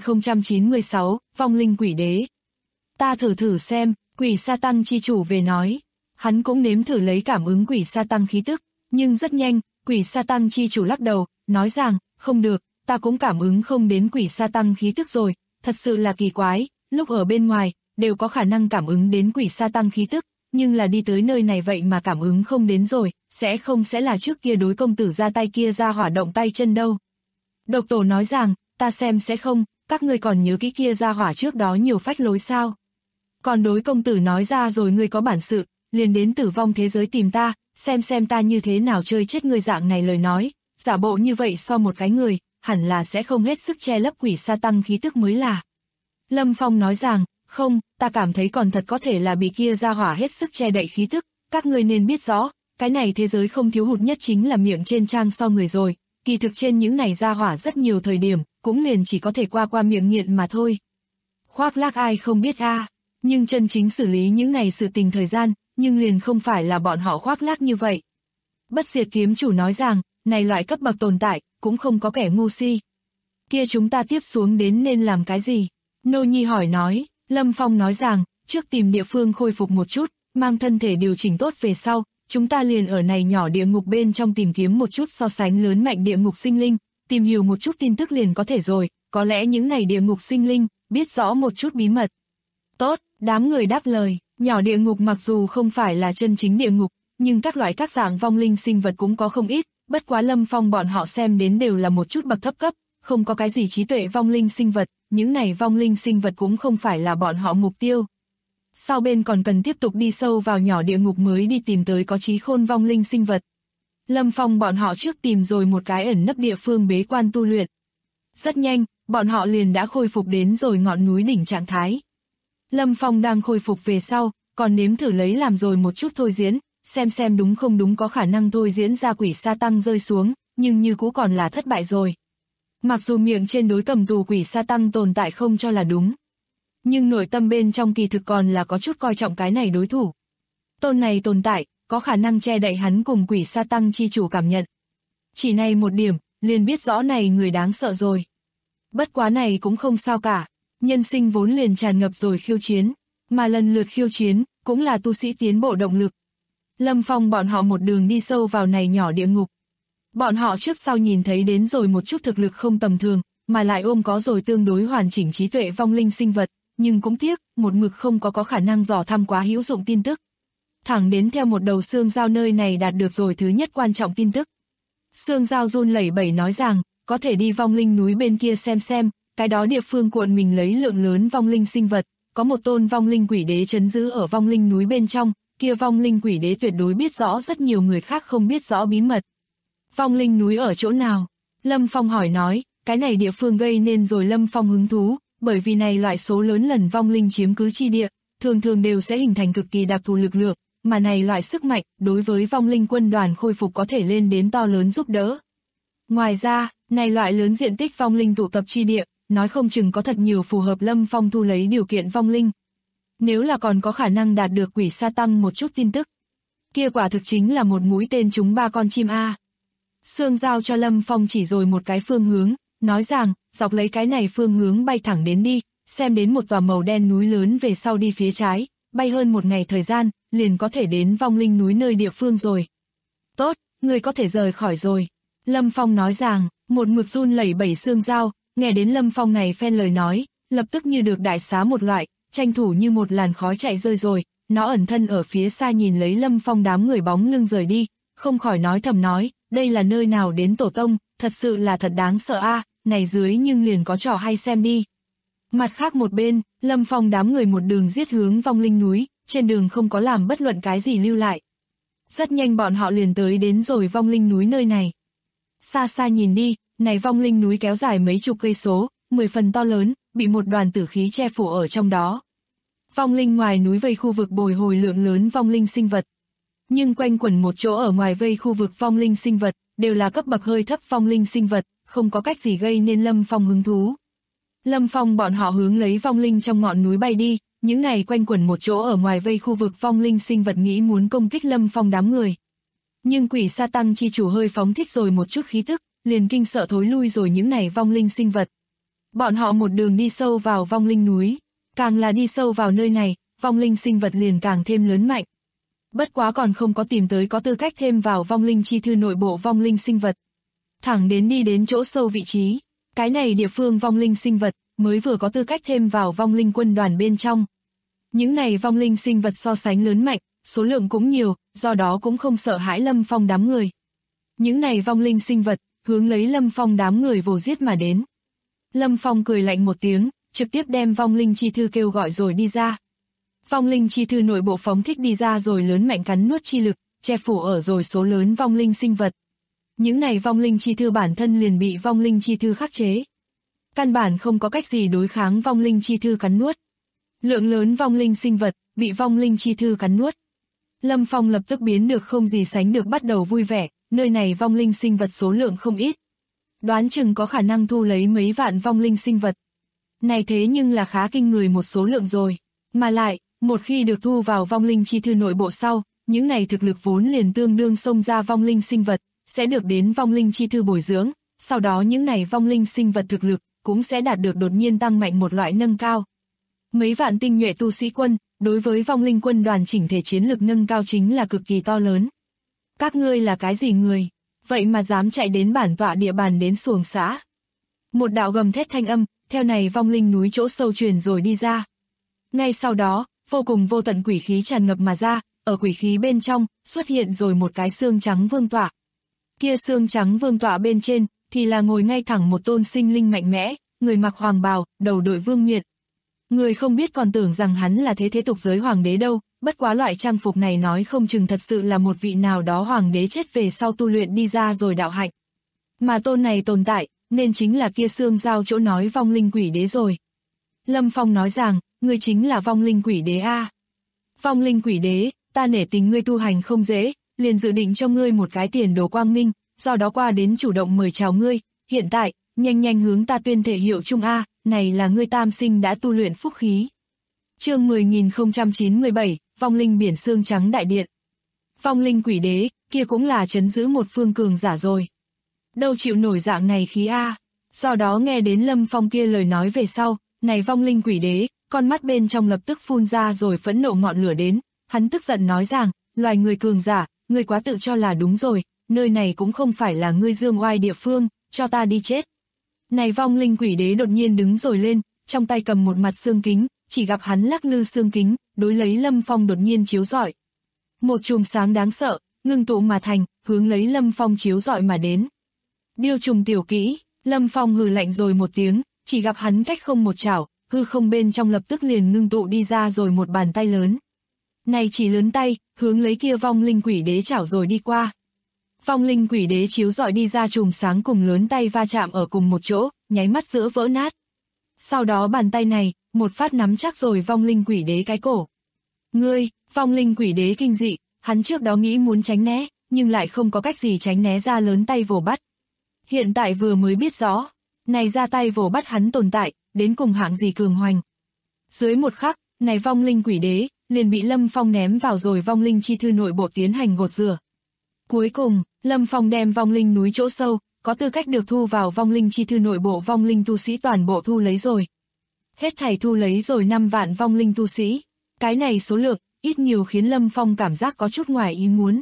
10096, Vong linh quỷ đế. Ta thử xem, quỷ sa tăng chi chủ về nói. Hắn cũng nếm thử lấy cảm ứng quỷ sa tăng khí tức, nhưng rất nhanh, quỷ sa tăng chi chủ lắc đầu, nói rằng, không được, ta cũng cảm ứng không đến quỷ sa tăng khí tức rồi, thật sự là kỳ quái, lúc ở bên ngoài, đều có khả năng cảm ứng đến quỷ sa tăng khí tức, nhưng là đi tới nơi này vậy mà cảm ứng không đến rồi, sẽ là trước kia đối công tử ra tay kia ra hỏa động tay chân đâu. Độc tổ nói rằng, ta xem sẽ không, các ngươi còn nhớ kỹ kia ra hỏa trước đó nhiều phách lối sao. Còn đối công tử nói ra rồi ngươi có bản sự, liền đến tử vong thế giới tìm ta, xem ta như thế nào chơi chết ngươi dạng này lời nói, giả bộ như vậy so một cái người, hẳn là sẽ không hết sức che lấp quỷ sa tăng khí tức mới là. Lâm Phong nói rằng, không, ta cảm thấy còn thật có thể là bị kia ra hỏa hết sức che đậy khí tức, các ngươi nên biết rõ, cái này thế giới không thiếu hụt nhất chính là miệng trên trang so người rồi, kỳ thực trên những này ra hỏa rất nhiều thời điểm, cũng liền chỉ có thể qua miệng nghiện mà thôi. Khoác lác ai không biết a, nhưng chân chính xử lý những này sự tình thời gian, nhưng liền không phải là bọn họ khoác lác như vậy. Bất diệt kiếm chủ nói rằng, này loại cấp bậc tồn tại, cũng không có kẻ ngu si. Kia chúng ta tiếp xuống đến nên làm cái gì? Nô Nhi hỏi nói, Lâm Phong nói rằng, trước tìm địa phương khôi phục một chút, mang thân thể điều chỉnh tốt về sau, chúng ta liền ở này nhỏ địa ngục bên trong tìm kiếm một chút so sánh lớn mạnh địa ngục sinh linh, tìm hiểu một chút tin tức liền có thể rồi, có lẽ những này địa ngục sinh linh, biết rõ một chút bí mật. Tốt, đám người đáp lời, nhỏ địa ngục mặc dù không phải là chân chính địa ngục, nhưng các loại các dạng vong linh sinh vật cũng có không ít, bất quá Lâm Phong bọn họ xem đến đều là một chút bậc thấp cấp, không có cái gì trí tuệ vong linh sinh vật, những này vong linh sinh vật cũng không phải là bọn họ mục tiêu. Sau bên còn cần tiếp tục đi sâu vào nhỏ địa ngục mới đi tìm tới có trí khôn vong linh sinh vật. Lâm Phong bọn họ trước tìm rồi một cái ẩn nấp địa phương bế quan tu luyện. Rất nhanh, bọn họ liền đã khôi phục đến rồi ngọn núi đỉnh trạng thái. Lâm Phong đang khôi phục về sau, còn nếm thử lấy làm rồi một chút thôi diễn, xem đúng không đúng có khả năng thôi diễn ra quỷ sa tăng rơi xuống, nhưng như cũ còn là thất bại rồi. Mặc dù miệng trên đối cầm tù quỷ sa tăng tồn tại không cho là đúng, nhưng nội tâm bên trong kỳ thực còn là có chút coi trọng cái này đối thủ. Tôn này tồn tại, có khả năng che đậy hắn cùng quỷ sa tăng chi chủ cảm nhận. Chỉ này một điểm, liền biết rõ này người đáng sợ rồi. Bất quá này cũng không sao cả, nhân sinh vốn liền tràn ngập rồi khiêu chiến, mà lần lượt khiêu chiến, cũng là tu sĩ tiến bộ động lực. Lâm Phong bọn họ một đường đi sâu vào này nhỏ địa ngục. Bọn họ trước sau nhìn thấy đến rồi một chút thực lực không tầm thường, mà lại ôm có rồi tương đối hoàn chỉnh trí tuệ vong linh sinh vật, nhưng cũng tiếc, một mực không có khả năng dò thăm quá hữu dụng tin tức. Thẳng đến theo một đầu xương dao nơi này đạt được rồi thứ nhất quan trọng tin tức. Xương dao run lẩy bẩy nói rằng, có thể đi vong linh núi bên kia xem, cái đó địa phương cuộn mình lấy lượng lớn vong linh sinh vật, có một tôn vong linh quỷ đế trấn giữ ở vong linh núi bên trong, kia vong linh quỷ đế tuyệt đối biết rõ rất nhiều người khác không biết rõ bí mật. Vong linh núi ở chỗ nào? Lâm Phong hỏi nói, cái này địa phương gây nên rồi Lâm Phong hứng thú, bởi vì này loại số lớn lần vong linh chiếm cứ chi địa, thường đều sẽ hình thành cực kỳ đặc thù lực lượng, mà này loại sức mạnh, đối với vong linh quân đoàn khôi phục có thể lên đến to lớn giúp đỡ. Ngoài ra, này loại lớn diện tích vong linh tụ tập chi địa, nói không chừng có thật nhiều phù hợp Lâm Phong thu lấy điều kiện vong linh. Nếu là còn có khả năng đạt được quỷ sa tăng một chút tin tức, kia quả thực chính là một mũi tên trúng ba con chim a. Sương giao cho Lâm Phong chỉ rồi một cái phương hướng, nói rằng, dọc lấy cái này phương hướng bay thẳng đến đi, xem đến một tòa màu đen núi lớn về sau đi phía trái, bay hơn một ngày thời gian, liền có thể đến vong linh núi nơi địa phương rồi. Tốt, người có thể rời khỏi rồi. Lâm Phong nói rằng, một mực run lẩy bẩy xương dao, nghe đến Lâm Phong này phen lời nói, lập tức như được đại xá một loại, tranh thủ như một làn khói chạy rơi rồi, nó ẩn thân ở phía xa nhìn lấy Lâm Phong đám người bóng lưng rời đi, không khỏi nói thầm nói, đây là nơi nào đến tổ tông, thật sự là thật đáng sợ a, này dưới nhưng liền có trò hay xem đi. Mặt khác một bên, Lâm Phong đám người một đường giết hướng vong linh núi, trên đường không có làm bất luận cái gì lưu lại. Rất nhanh bọn họ liền tới đến rồi vong linh núi nơi này. Xa xa nhìn đi, này vong linh núi kéo dài mấy chục cây số, 10 phần to lớn, bị một đoàn tử khí che phủ ở trong đó. Vong linh ngoài núi vây khu vực bồi hồi lượng lớn vong linh sinh vật. Nhưng quanh quẩn một chỗ ở ngoài vây khu vực vong linh sinh vật, đều là cấp bậc hơi thấp vong linh sinh vật, không có cách gì gây nên Lâm Phong hứng thú. Lâm Phong bọn họ hướng lấy vong linh trong ngọn núi bay đi, những này quanh quẩn một chỗ ở ngoài vây khu vực vong linh sinh vật nghĩ muốn công kích Lâm Phong đám người. Nhưng quỷ sa tăng chi chủ hơi phóng thích rồi một chút khí tức, liền kinh sợ thối lui rồi những này vong linh sinh vật. Bọn họ một đường đi sâu vào vong linh núi, càng là đi sâu vào nơi này, vong linh sinh vật liền càng thêm lớn mạnh. Bất quá còn không có tìm tới có tư cách thêm vào vong linh chi thư nội bộ vong linh sinh vật. Thẳng đến đi đến chỗ sâu vị trí, cái này địa phương vong linh sinh vật mới vừa có tư cách thêm vào vong linh quân đoàn bên trong. Những này vong linh sinh vật so sánh lớn mạnh, số lượng cũng nhiều, do đó cũng không sợ hãi Lâm Phong đám người. Những này vong linh sinh vật hướng lấy Lâm Phong đám người vồ giết mà đến. Lâm Phong cười lạnh một tiếng, trực tiếp đem vong linh chi thư kêu gọi rồi đi ra. Vong linh chi thư nội bộ phóng thích đi ra rồi lớn mạnh cắn nuốt chi lực, che phủ ở rồi số lớn vong linh sinh vật. Những này vong linh chi thư bản thân liền bị vong linh chi thư khắc chế. Căn bản không có cách gì đối kháng vong linh chi thư cắn nuốt. Lượng lớn vong linh sinh vật bị vong linh chi thư cắn nuốt. Lâm Phong lập tức biến được không gì sánh được bắt đầu vui vẻ, nơi này vong linh sinh vật số lượng không ít. Đoán chừng có khả năng thu lấy mấy vạn vong linh sinh vật. Này thế nhưng là khá kinh người một số lượng rồi. Mà lại, một khi được thu vào vong linh chi thư nội bộ sau, những này thực lực vốn liền tương đương xông ra vong linh sinh vật, sẽ được đến vong linh chi thư bồi dưỡng, sau đó những này vong linh sinh vật thực lực cũng sẽ đạt được đột nhiên tăng mạnh một loại nâng cao. Mấy vạn tinh nhuệ tu sĩ quân, đối với vong linh quân đoàn chỉnh thể chiến lực nâng cao chính là cực kỳ to lớn. Các ngươi là cái gì người? Vậy mà dám chạy đến bản tọa địa bàn đến xuồng xã. Một đạo gầm thét thanh âm, theo này vong linh núi chỗ sâu truyền rồi đi ra. Ngay sau đó, vô cùng vô tận quỷ khí tràn ngập mà ra, ở quỷ khí bên trong, xuất hiện rồi một cái xương trắng vương tọa. Kia xương trắng vương tọa bên trên, thì là ngồi ngay thẳng một tôn sinh linh mạnh mẽ, người mặc hoàng bào, đầu đội vương miện. Người không biết còn tưởng rằng hắn là thế tục giới hoàng đế đâu, bất quá loại trang phục này nói không chừng thật sự là một vị nào đó hoàng đế chết về sau tu luyện đi ra rồi đạo hạnh. Mà tôn này tồn tại, nên chính là kia xương giao chỗ nói vong linh quỷ đế rồi. Lâm Phong nói rằng, ngươi chính là vong linh quỷ đế a. Vong linh quỷ đế, ta nể tình ngươi tu hành không dễ, liền dự định cho ngươi một cái tiền đồ quang minh, do đó qua đến chủ động mời chào ngươi, hiện tại, nhanh hướng ta tuyên thể hiệu chung a, này là ngươi tam sinh đã tu luyện phúc khí. Chương 10.097, vong linh biển xương trắng đại điện. Vong linh quỷ đế, kia cũng là trấn giữ một phương cường giả rồi. Đâu chịu nổi dạng này khí a. Do đó nghe đến Lâm Phong kia lời nói về sau, này vong linh quỷ đế, con mắt bên trong lập tức phun ra rồi phẫn nộ ngọn lửa đến, hắn tức giận nói rằng, loài người cường giả, ngươi quá tự cho là đúng rồi, nơi này cũng không phải là ngươi dương oai địa phương, cho ta đi chết. Này vong linh quỷ đế đột nhiên đứng rồi lên, trong tay cầm một mặt xương kính, chỉ gặp hắn lắc lư xương kính, đối lấy Lâm Phong đột nhiên chiếu rọi. Một chùm sáng đáng sợ, ngưng tụ mà thành, hướng lấy Lâm Phong chiếu rọi mà đến. Điêu trùng tiểu kỹ, Lâm Phong hừ lạnh rồi một tiếng, chỉ gặp hắn cách không một chảo, hư không bên trong lập tức liền ngưng tụ đi ra rồi một bàn tay lớn. Này chỉ lớn tay, hướng lấy kia vong linh quỷ đế chảo rồi đi qua. Vong linh quỷ đế chiếu rọi đi ra chùm sáng cùng lớn tay va chạm ở cùng một chỗ, nháy mắt giữa vỡ nát. Sau đó bàn tay này, một phát nắm chắc rồi vong linh quỷ đế cái cổ. Ngươi, vong linh quỷ đế kinh dị, hắn trước đó nghĩ muốn tránh né, nhưng lại không có cách gì tránh né ra lớn tay vồ bắt. Hiện tại vừa mới biết rõ, này ra tay vồ bắt hắn tồn tại, đến cùng hạng gì cường hoành. Dưới một khắc, này vong linh quỷ đế, liền bị Lâm Phong ném vào rồi vong linh chi thư nội bộ tiến hành gột rửa. Cuối cùng, Lâm Phong đem vong linh núi chỗ sâu, có tư cách được thu vào vong linh chi thư nội bộ vong linh tu sĩ toàn bộ thu lấy rồi. Hết thảy thu lấy rồi 5 vạn vong linh tu sĩ. Cái này số lượng, ít nhiều khiến Lâm Phong cảm giác có chút ngoài ý muốn.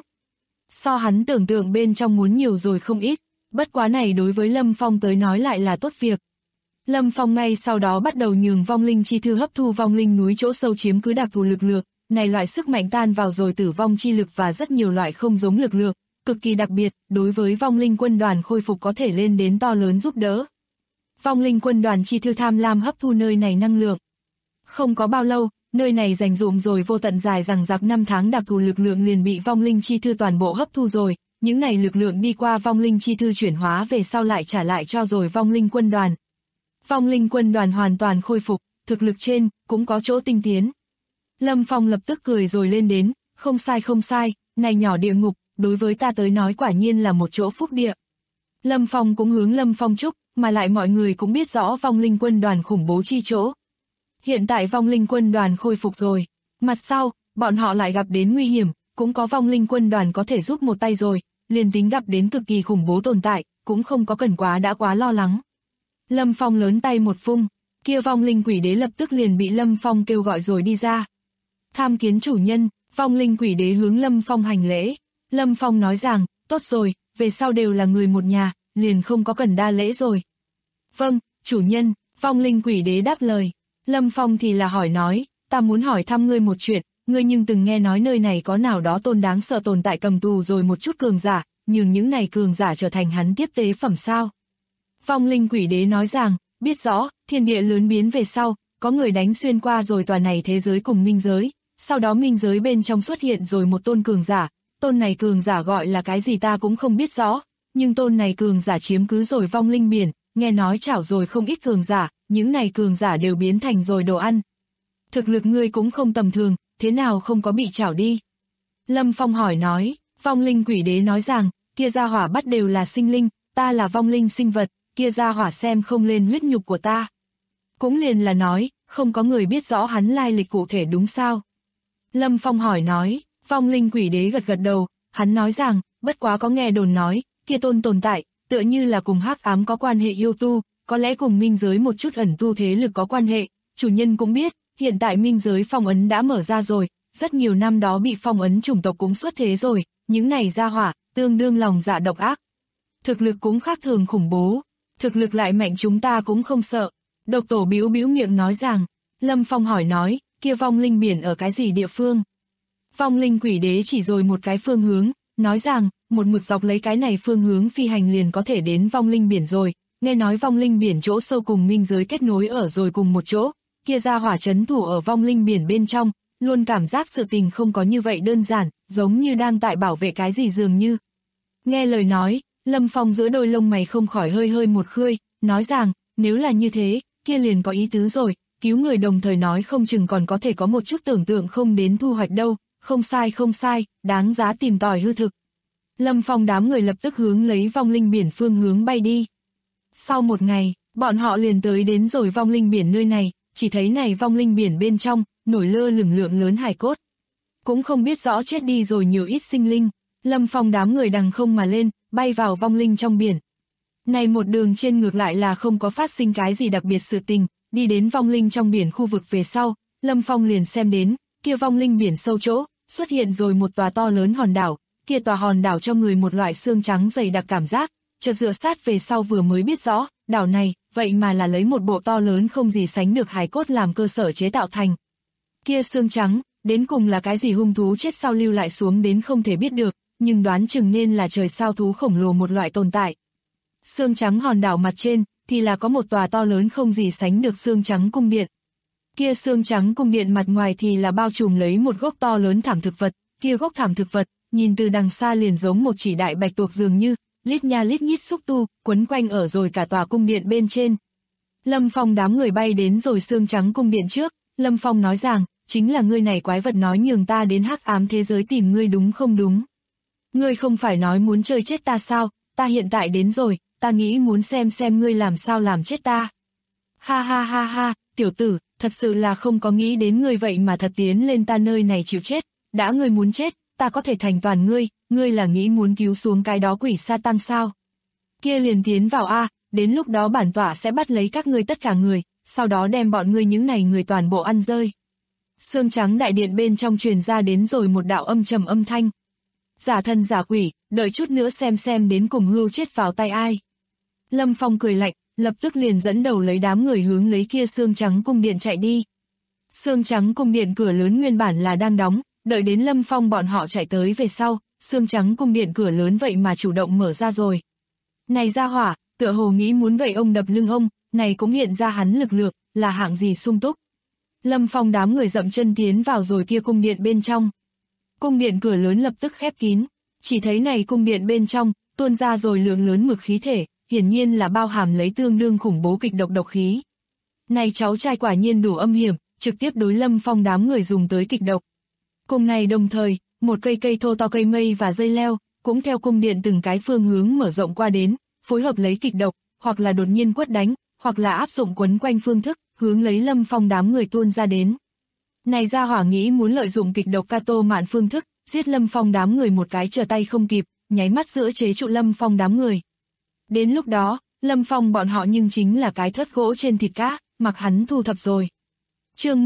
So hắn tưởng tượng bên trong muốn nhiều rồi không ít, bất quá này đối với Lâm Phong tới nói lại là tốt việc. Lâm Phong ngay sau đó bắt đầu nhường vong linh chi thư hấp thu vong linh núi chỗ sâu chiếm cứ đặc thù lực lượng, này loại sức mạnh tan vào rồi tử vong chi lực và rất nhiều loại không giống lực lượng, cực kỳ đặc biệt, đối với vong linh quân đoàn khôi phục có thể lên đến to lớn giúp đỡ. Vong linh quân đoàn chi thư tham lam hấp thu nơi này năng lượng. Không có bao lâu, nơi này dành dụm rồi vô tận dài rằng giặc 5 tháng đặc thù lực lượng liền bị vong linh chi thư toàn bộ hấp thu rồi, những này lực lượng đi qua vong linh chi thư chuyển hóa về sau lại trả lại cho rồi vong linh quân đoàn. Vong linh quân đoàn hoàn toàn khôi phục, thực lực trên, cũng có chỗ tinh tiến. Lâm Phong lập tức cười rồi lên đến, không sai, này nhỏ địa ngục, đối với ta tới nói quả nhiên là một chỗ phúc địa. Lâm Phong cũng hướng Lâm Phong chúc, mà lại mọi người cũng biết rõ vong linh quân đoàn khủng bố chi chỗ. Hiện tại vong linh quân đoàn khôi phục rồi, mặt sau, bọn họ lại gặp đến nguy hiểm, cũng có vong linh quân đoàn có thể giúp một tay rồi, liền tính gặp đến cực kỳ khủng bố tồn tại, cũng không có cần quá lo lắng. Lâm Phong lớn tay một vung, kia vong linh quỷ đế lập tức liền bị Lâm Phong kêu gọi rồi đi ra. Tham kiến chủ nhân, vong linh quỷ đế hướng Lâm Phong hành lễ. Lâm Phong nói rằng, tốt rồi, về sau đều là người một nhà, liền không có cần đa lễ rồi. Vâng, chủ nhân, vong linh quỷ đế đáp lời. Lâm Phong thì là hỏi nói, ta muốn hỏi thăm ngươi một chuyện, ngươi nhưng từng nghe nói nơi này có nào đó tôn đáng sợ tồn tại cầm tù rồi một chút cường giả, nhưng những này cường giả trở thành hắn tiếp tế phẩm sao? Vong linh quỷ đế nói rằng, biết rõ, thiên địa lớn biến về sau, có người đánh xuyên qua rồi tòa này thế giới cùng minh giới, sau đó minh giới bên trong xuất hiện rồi một tôn cường giả, tôn này cường giả gọi là cái gì ta cũng không biết rõ, nhưng tôn này cường giả chiếm cứ rồi vong linh biển, nghe nói chảo rồi không ít cường giả, những này cường giả đều biến thành rồi đồ ăn. Thực lực ngươi cũng không tầm thường, thế nào không có bị chảo đi? Lâm Phong hỏi nói, vong linh quỷ đế nói rằng, kia gia hỏa bắt đều là sinh linh, ta là vong linh sinh vật, kia gia hỏa xem không lên huyết nhục của ta. Cũng liền là nói, không có người biết rõ hắn lai lịch cụ thể đúng sao? Lâm Phong hỏi nói, vong linh quỷ đế gật gật đầu, hắn nói rằng, bất quá có nghe đồn nói, kia tôn tồn tại, tựa như là cùng hắc ám có quan hệ yêu tu, có lẽ cùng minh giới một chút ẩn tu thế lực có quan hệ, chủ nhân cũng biết, hiện tại minh giới phong ấn đã mở ra rồi, rất nhiều năm đó bị phong ấn chủng tộc cũng xuất thế rồi, những này gia hỏa, tương đương lòng dạ độc ác. Thực lực cũng khác thường khủng bố, thực lực lại mạnh chúng ta cũng không sợ. Độc tổ bĩu bĩu miệng nói rằng, Lâm Phong hỏi nói, kia vong linh biển ở cái gì địa phương? Vong linh quỷ đế chỉ rồi một cái phương hướng, nói rằng, một mực dọc lấy cái này phương hướng phi hành liền có thể đến vong linh biển rồi, nghe nói vong linh biển chỗ sâu cùng minh giới kết nối ở rồi cùng một chỗ, kia gia hỏa trấn thủ ở vong linh biển bên trong, luôn cảm giác sự tình không có như vậy đơn giản, giống như đang tại bảo vệ cái gì dường như. Nghe lời nói, Lâm Phong giữa đôi lông mày không khỏi hơi hơi một khơi, nói rằng, nếu là như thế, kia liền có ý tứ rồi, cứu người đồng thời nói không chừng còn có thể có một chút tưởng tượng không đến thu hoạch đâu, không sai, đáng giá tìm tòi hư thực. Lâm Phong đám người lập tức hướng lấy vong linh biển phương hướng bay đi. Sau một ngày, bọn họ liền tới đến rồi vong linh biển nơi này, chỉ thấy này vong linh biển bên trong, nổi lơ lửng lượng lớn hài cốt. Cũng không biết rõ chết đi rồi nhiều ít sinh linh, Lâm Phong đám người đằng không mà lên, bay vào vong linh trong biển. Này một đường trên ngược lại là không có phát sinh cái gì đặc biệt sự tình, đi đến vong linh trong biển khu vực về sau, Lâm Phong liền xem đến, kia vong linh biển sâu chỗ, xuất hiện rồi một tòa to lớn hòn đảo, kia tòa hòn đảo cho người một loại xương trắng dày đặc cảm giác, chợt dựa sát về sau vừa mới biết rõ, đảo này, vậy mà là lấy một bộ to lớn không gì sánh được hài cốt làm cơ sở chế tạo thành. Kia xương trắng, đến cùng là cái gì hung thú chết sau lưu lại xuống đến không thể biết được, nhưng đoán chừng nên là trời sao thú khổng lồ một loại tồn tại. Xương trắng hòn đảo mặt trên, thì là có một tòa to lớn không gì sánh được xương trắng cung điện. Kia xương trắng cung điện mặt ngoài thì là bao trùm lấy một gốc to lớn thảm thực vật, kia gốc thảm thực vật, nhìn từ đằng xa liền giống một chỉ đại bạch tuộc dường như, lít nha lít nhít xúc tu, quấn quanh ở rồi cả tòa cung điện bên trên. Lâm Phong đám người bay đến rồi xương trắng cung điện trước, Lâm Phong nói rằng, chính là ngươi này quái vật nói nhường ta đến hắc ám thế giới tìm ngươi đúng không đúng? Ngươi không phải nói muốn chơi chết ta sao, ta hiện tại đến rồi, ta nghĩ muốn xem ngươi làm sao làm chết ta. Ha ha ha ha, tiểu tử, thật sự là không có nghĩ đến ngươi vậy mà thật tiến lên ta nơi này chịu chết, đã ngươi muốn chết, ta có thể thành toàn ngươi là nghĩ muốn cứu xuống cái đó quỷ sa tăng sao? Kia liền tiến vào a, đến lúc đó bản tọa sẽ bắt lấy các ngươi tất cả người, sau đó đem bọn ngươi những này người toàn bộ ăn rơi. Xương trắng đại điện bên trong truyền ra đến rồi một đạo âm trầm âm thanh. Giả thân giả quỷ, đợi chút nữa xem đến cùng hưu chết vào tay ai. Lâm Phong cười lạnh, lập tức liền dẫn đầu lấy đám người hướng lấy kia xương trắng cung điện chạy đi. Xương trắng cung điện cửa lớn nguyên bản là đang đóng, đợi đến Lâm Phong bọn họ chạy tới về sau, xương trắng cung điện cửa lớn vậy mà chủ động mở ra rồi. Này gia hỏa, tựa hồ nghĩ muốn gậy ông đập lưng ông, này cũng hiện ra hắn lực lượng, là hạng gì sung túc. Lâm Phong đám người dậm chân tiến vào rồi kia cung điện bên trong. Cung điện cửa lớn lập tức khép kín, chỉ thấy này cung điện bên trong, tuôn ra rồi lượng lớn mực khí thể, hiển nhiên là bao hàm lấy tương đương khủng bố kịch độc khí. Này cháu trai quả nhiên đủ âm hiểm, trực tiếp đối Lâm Phong đám người dùng tới kịch độc. Cùng này đồng thời, một cây thô to cây mây và dây leo, cũng theo cung điện từng cái phương hướng mở rộng qua đến, phối hợp lấy kịch độc, hoặc là đột nhiên quất đánh, hoặc là áp dụng quấn quanh phương thức, hướng lấy Lâm Phong đám người tuôn ra đến. Này gia hỏa nghĩ muốn lợi dụng kịch độc Cato mạn phương thức, giết Lâm Phong đám người một cái trở tay không kịp, nháy mắt giữa chế trụ Lâm Phong đám người. Đến lúc đó, Lâm Phong bọn họ nhưng chính là cái thớt gỗ trên thịt cá, mặc hắn thu thập rồi. Chương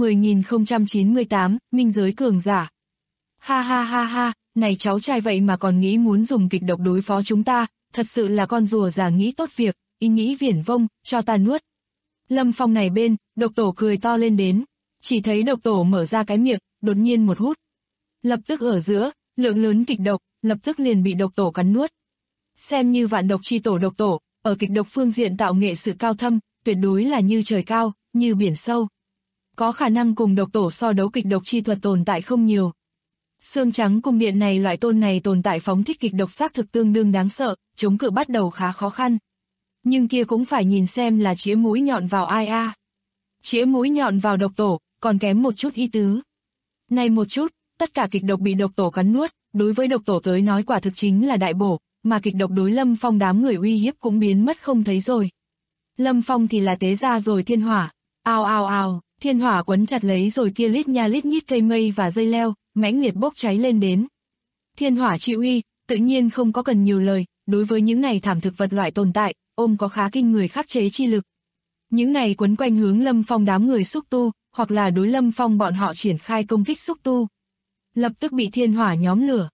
10.098, Minh giới cường giả. Ha ha ha ha, này cháu trai vậy mà còn nghĩ muốn dùng kịch độc đối phó chúng ta, thật sự là con rùa già nghĩ tốt việc, ý nghĩ viển vông, cho ta nuốt. Lâm Phong này bên, độc tổ cười to lên đến, chỉ thấy độc tổ mở ra cái miệng, đột nhiên một hút. Lập tức ở giữa, lượng lớn kịch độc, lập tức liền bị độc tổ cắn nuốt. Xem như vạn độc chi tổ độc tổ, ở kịch độc phương diện tạo nghệ sự cao thâm, tuyệt đối là như trời cao, như biển sâu. Có khả năng cùng độc tổ so đấu kịch độc chi thuật tồn tại không nhiều. Xương trắng cung điện này loại tôn này tồn tại phóng thích kịch độc xác thực tương đương đáng sợ, chống cự bắt đầu khá khó khăn. Nhưng kia cũng phải nhìn xem là chĩa mũi nhọn vào ai a. Chĩa mũi nhọn vào độc tổ, còn kém một chút ý tứ. Này một chút, tất cả kịch độc bị độc tổ cắn nuốt, đối với độc tổ tới nói quả thực chính là đại bổ, mà kịch độc đối Lâm Phong đám người uy hiếp cũng biến mất không thấy rồi. Lâm Phong thì là tế ra rồi thiên hỏa, ào ào ào, thiên hỏa quấn chặt lấy rồi kia lít nha lít nhít cây mây và dây leo, mãnh liệt bốc cháy lên đến. Thiên hỏa chi uy, tự nhiên không có cần nhiều lời, đối với những này thảm thực vật loại tồn tại, ôm có khá kinh người khắc chế chi lực. Những này quấn quanh hướng Lâm Phong đám người xúc tu, hoặc là đối Lâm Phong bọn họ triển khai công kích xúc tu. Lập tức bị thiên hỏa nhóm lửa.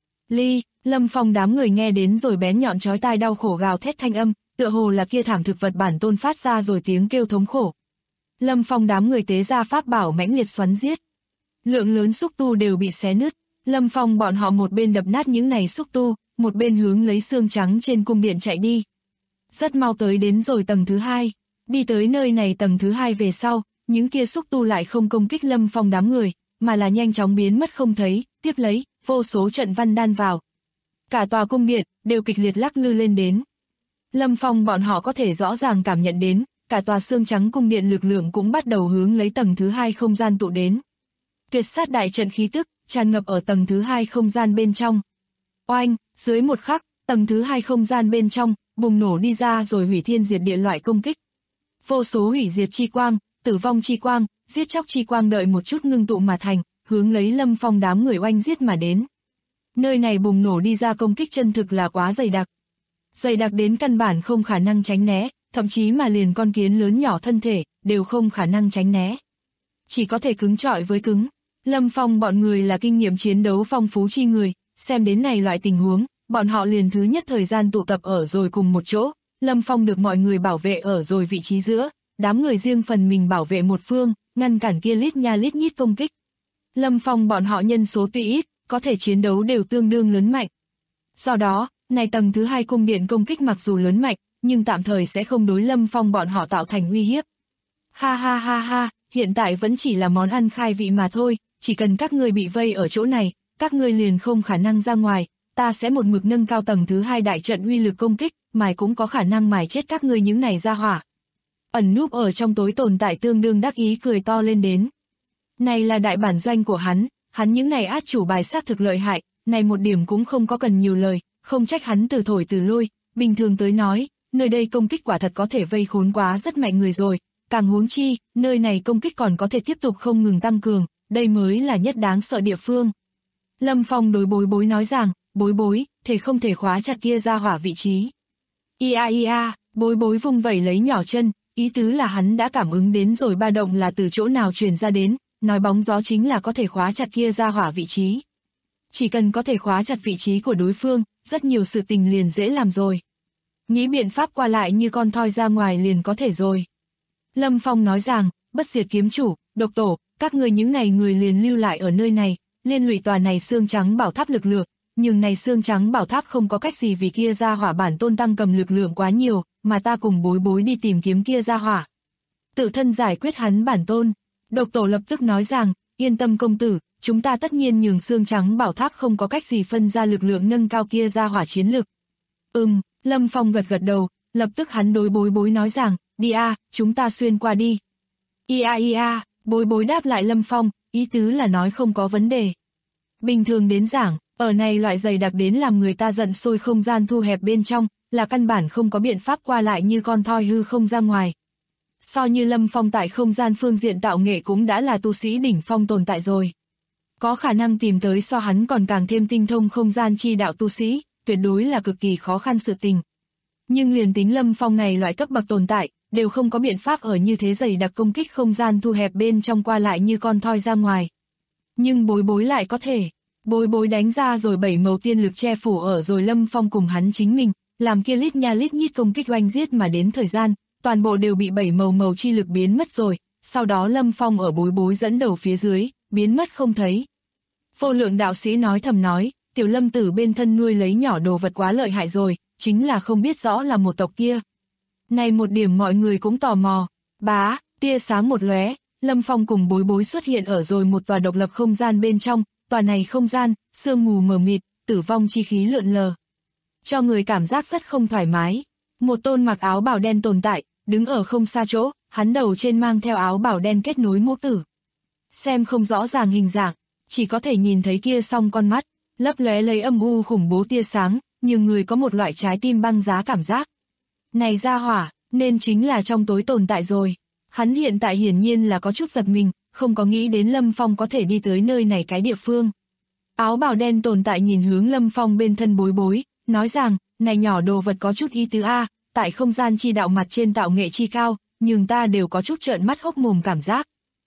Lâm Phong đám người nghe đến rồi bén nhọn chói tai đau khổ gào thét thanh âm, tựa hồ là kia thảm thực vật bản tôn phát ra rồi tiếng kêu thống khổ. Lâm Phong đám người tế ra pháp bảo mãnh liệt xoắn giết. Lượng lớn xúc tu đều bị xé nứt, Lâm Phong bọn họ một bên đập nát những này xúc tu, một bên hướng lấy xương trắng trên cung điện chạy đi. Rất mau tới đến rồi tầng thứ 2, đi tới nơi này tầng thứ 2 về sau, những kia xúc tu lại không công kích Lâm Phong đám người, mà là nhanh chóng biến mất không thấy, tiếp lấy, vô số trận văn đan vào. Cả tòa cung điện đều kịch liệt lắc lư lên đến. Lâm Phong bọn họ có thể rõ ràng cảm nhận đến, cả tòa xương trắng cung điện lực lượng cũng bắt đầu hướng lấy tầng thứ 2 không gian tụ đến. Tuyệt sát đại trận khí tức tràn ngập ở tầng thứ 2 không gian bên trong. Oanh, dưới một khắc, tầng thứ 2 không gian bên trong bùng nổ đi ra rồi hủy thiên diệt địa loại công kích. Vô số hủy diệt chi quang, tử vong chi quang, giết chóc chi quang đợi một chút ngưng tụ mà thành, hướng lấy Lâm Phong đám người oanh giết mà đến. Nơi này bùng nổ đi ra công kích chân thực là quá dày đặc. Dày đặc đến căn bản không khả năng tránh né, thậm chí mà liền con kiến lớn nhỏ thân thể đều không khả năng tránh né. Chỉ có thể cứng chọi với cứng. Lâm Phong bọn người là kinh nghiệm chiến đấu phong phú chi người, xem đến này loại tình huống, bọn họ liền thứ nhất thời gian tụ tập ở rồi cùng một chỗ. Lâm Phong được mọi người bảo vệ ở rồi vị trí giữa, đám người riêng phần mình bảo vệ một phương, ngăn cản kia lít nha lít nhít công kích. Lâm Phong bọn họ nhân số tuy ít, có thể chiến đấu đều tương đương lớn mạnh. Do đó, này tầng thứ 2 cung điện công kích mặc dù lớn mạnh, nhưng tạm thời sẽ không đối Lâm Phong bọn họ tạo thành uy hiếp. Ha ha ha ha, hiện tại vẫn chỉ là món ăn khai vị mà thôi, chỉ cần các ngươi bị vây ở chỗ này, các ngươi liền không khả năng ra ngoài, ta sẽ một mực nâng cao tầng thứ 2 đại trận uy lực công kích, mài cũng có khả năng mài chết các ngươi những này ra hỏa. Ẩn núp ở trong tối tồn tại tương đương đắc ý cười to lên đến. Này là đại bản doanh của hắn những này át chủ bài xác thực lợi hại, này một điểm cũng không có cần nhiều lời, không trách hắn từ thổi từ lôi, bình thường tới nói, nơi đây công kích quả thật có thể vây khốn quá rất mạnh người rồi, càng huống chi, nơi này công kích còn có thể tiếp tục không ngừng tăng cường, đây mới là nhất đáng sợ địa phương. Lâm Phong đối Bối Bối nói rằng, Bối Bối, thể không thể khóa chặt kia ra hỏa vị trí. Ia, Bối Bối vung vẩy lấy nhỏ chân, ý tứ là hắn đã cảm ứng đến rồi ba động là từ chỗ nào truyền ra đến, nói bóng gió chính là có thể khóa chặt kia ra hỏa vị trí. Chỉ cần có thể khóa chặt vị trí của đối phương, rất nhiều sự tình liền dễ làm rồi. Nghĩ biện pháp qua lại như con thoi ra ngoài liền có thể rồi. Lâm Phong nói rằng, bất diệt kiếm chủ, độc tổ, các người những này người liền lưu lại ở nơi này, liên lụy tòa này xương trắng bảo tháp lực lượng, nhưng này xương trắng bảo tháp không có cách gì vì kia ra hỏa bản tôn tăng cầm lực lượng quá nhiều, mà ta cùng Bối Bối đi tìm kiếm kia ra hỏa. Tự thân giải quyết hắn bản tôn. Độc tổ lập tức nói rằng, yên tâm công tử, chúng ta tất nhiên nhường xương trắng bảo tháp không có cách gì phân ra lực lượng nâng cao kia ra hỏa chiến lực. Lâm Phong gật gật đầu, lập tức hắn đối Bối Bối nói rằng, đi a, chúng ta xuyên qua đi. Ia, Bối Bối đáp lại Lâm Phong, ý tứ là nói không có vấn đề. Bình thường đến giảng, ở này loại dày đặc đến làm người ta giận sôi không gian thu hẹp bên trong, là căn bản không có biện pháp qua lại như con thoi hư không ra ngoài. So như Lâm Phong tại không gian phương diện tạo nghệ cũng đã là tu sĩ đỉnh phong tồn tại rồi. Có khả năng tìm tới so hắn còn càng thêm tinh thông không gian chi đạo tu sĩ, tuyệt đối là cực kỳ khó khăn sự tình. Nhưng liền tính Lâm Phong này loại cấp bậc tồn tại, đều không có biện pháp ở như thế dày đặc công kích không gian thu hẹp bên trong qua lại như con thoi ra ngoài. Nhưng Bối Bối lại có thể. Bối Bối đánh ra rồi 7 màu tiên lực che phủ ở rồi Lâm Phong cùng hắn chính mình, làm kia lít nha lít nhít công kích oanh giết mà đến thời gian, toàn bộ đều bị 7 màu chi lực biến mất rồi, sau đó Lâm Phong ở Bối Bối dẫn đầu phía dưới, biến mất không thấy. Vô Lượng đạo sĩ nói thầm nói, tiểu Lâm tử bên thân nuôi lấy nhỏ đồ vật quá lợi hại rồi, chính là không biết rõ là một tộc kia. Này một điểm mọi người cũng tò mò, bá, tia sáng một lóe, Lâm Phong cùng Bối Bối xuất hiện ở rồi một tòa độc lập không gian bên trong, tòa này không gian, sương mù mờ mịt, tử vong chi khí lượn lờ. Cho người cảm giác rất không thoải mái. Một tôn mặc áo bào đen tồn tại, đứng ở không xa chỗ, hắn đầu trên mang theo áo bào đen kết nối mũ tử. Xem không rõ ràng hình dạng, chỉ có thể nhìn thấy kia song con mắt, lấp lóe lấy âm u khủng bố tia sáng, nhưng người có một loại trái tim băng giá cảm giác. Này ra hỏa, nên chính là trong tối tồn tại rồi. Hắn hiện tại hiển nhiên là có chút giật mình, không có nghĩ đến Lâm Phong có thể đi tới nơi này cái địa phương. Áo bào đen tồn tại nhìn hướng Lâm Phong bên thân Bối Bối, nói rằng, này nhỏ đồ vật có chút ý tứ a, tại không gian chi đạo mặt trên tạo nghệ chi cao, nhưng ta đều có chút trợn mắt hốc mồm cảm giác.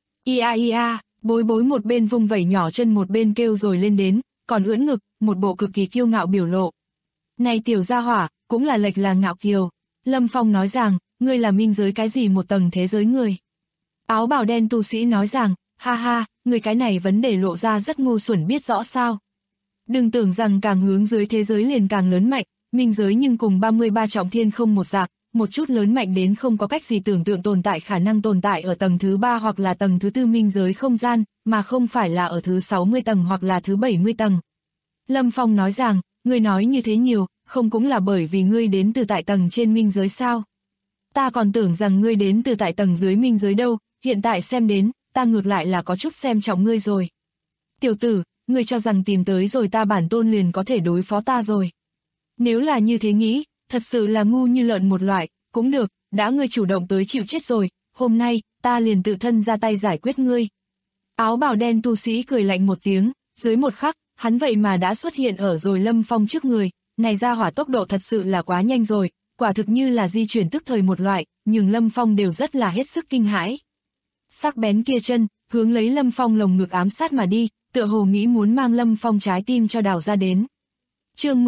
Ia, Bối Bối một bên vung vẩy nhỏ chân một bên kêu rồi lên đến, còn ưỡn ngực, một bộ cực kỳ kiêu ngạo biểu lộ. Này tiểu gia hỏa, cũng là lệch là ngạo kiều. Lâm Phong nói rằng, ngươi là minh giới cái gì một tầng thế giới người. Áo bào đen tu sĩ nói rằng, ha ha, người cái này vấn đề lộ ra rất ngu xuẩn biết rõ sao. Đừng tưởng rằng càng hướng dưới thế giới liền càng lớn mạnh, minh giới nhưng cùng 33 trọng thiên không một dạng, một chút lớn mạnh đến không có cách gì tưởng tượng tồn tại khả năng tồn tại ở tầng thứ 3 hoặc là tầng thứ 4 minh giới không gian, mà không phải là ở thứ 60 tầng hoặc là thứ 70 tầng. Lâm Phong nói rằng, ngươi nói như thế nhiều, không cũng là bởi vì ngươi đến từ tại tầng trên minh giới sao? Ta còn tưởng rằng ngươi đến từ tại tầng dưới minh giới đâu, hiện tại xem đến, ta ngược lại là có chút xem trọng ngươi rồi. Tiểu tử, ngươi cho rằng tìm tới rồi ta bản tôn liền có thể đối phó ta rồi. Nếu là như thế nghĩ, thật sự là ngu như lợn một loại, cũng được, đã ngươi chủ động tới chịu chết rồi, hôm nay, ta liền tự thân ra tay giải quyết ngươi. Áo bào đen tu sĩ cười lạnh một tiếng, dưới một khắc, hắn vậy mà đã xuất hiện ở rồi Lâm Phong trước người, này ra hỏa tốc độ thật sự là quá nhanh rồi, quả thực như là di chuyển tức thời một loại, nhưng Lâm Phong đều rất là hết sức kinh hãi. Sắc bén kia chân, hướng lấy Lâm Phong lồng ngực ám sát mà đi, tựa hồ nghĩ muốn mang Lâm Phong trái tim cho đào ra đến. Chương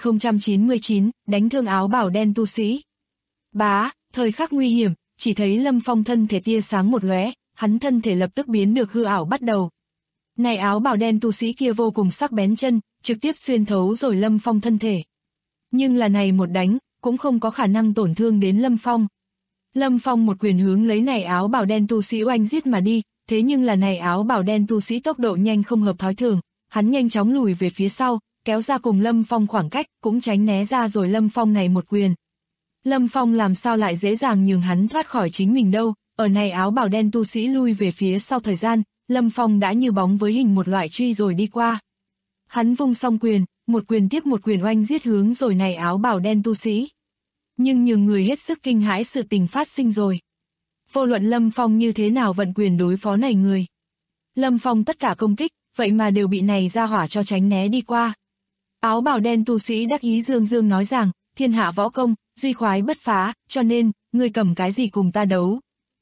10.099, đánh thương áo bào đen tu sĩ. Bá, thời khắc nguy hiểm, chỉ thấy Lâm Phong thân thể tia sáng một lóe, hắn thân thể lập tức biến được hư ảo bắt đầu. Này áo bào đen tu sĩ kia vô cùng sắc bén chân, trực tiếp xuyên thấu rồi Lâm Phong thân thể. Nhưng là này một đánh, cũng không có khả năng tổn thương đến Lâm Phong. Lâm Phong một quyền hướng lấy này áo bào đen tu sĩ oanh giết mà đi, thế nhưng là này áo bào đen tu sĩ tốc độ nhanh không hợp thói thường, hắn nhanh chóng lùi về phía sau, kéo ra cùng Lâm Phong khoảng cách, cũng tránh né ra rồi Lâm Phong này một quyền. Lâm Phong làm sao lại dễ dàng nhường hắn thoát khỏi chính mình đâu, ở này áo bào đen tu sĩ lui về phía sau thời gian, Lâm Phong đã như bóng với hình một loại truy rồi đi qua. Hắn vung xong quyền, một quyền tiếp một quyền oanh giết hướng rồi này áo bào đen tu sĩ. Nhưng nhường người hết sức kinh hãi sự tình phát sinh rồi. Vô luận Lâm Phong như thế nào vận quyền đối phó này người. Lâm Phong tất cả công kích, vậy mà đều bị này ra hỏa cho tránh né đi qua. Áo bào đen tu sĩ đắc ý dương dương nói rằng, thiên hạ võ công, duy khoái bất phá, cho nên, ngươi cầm cái gì cùng ta đấu.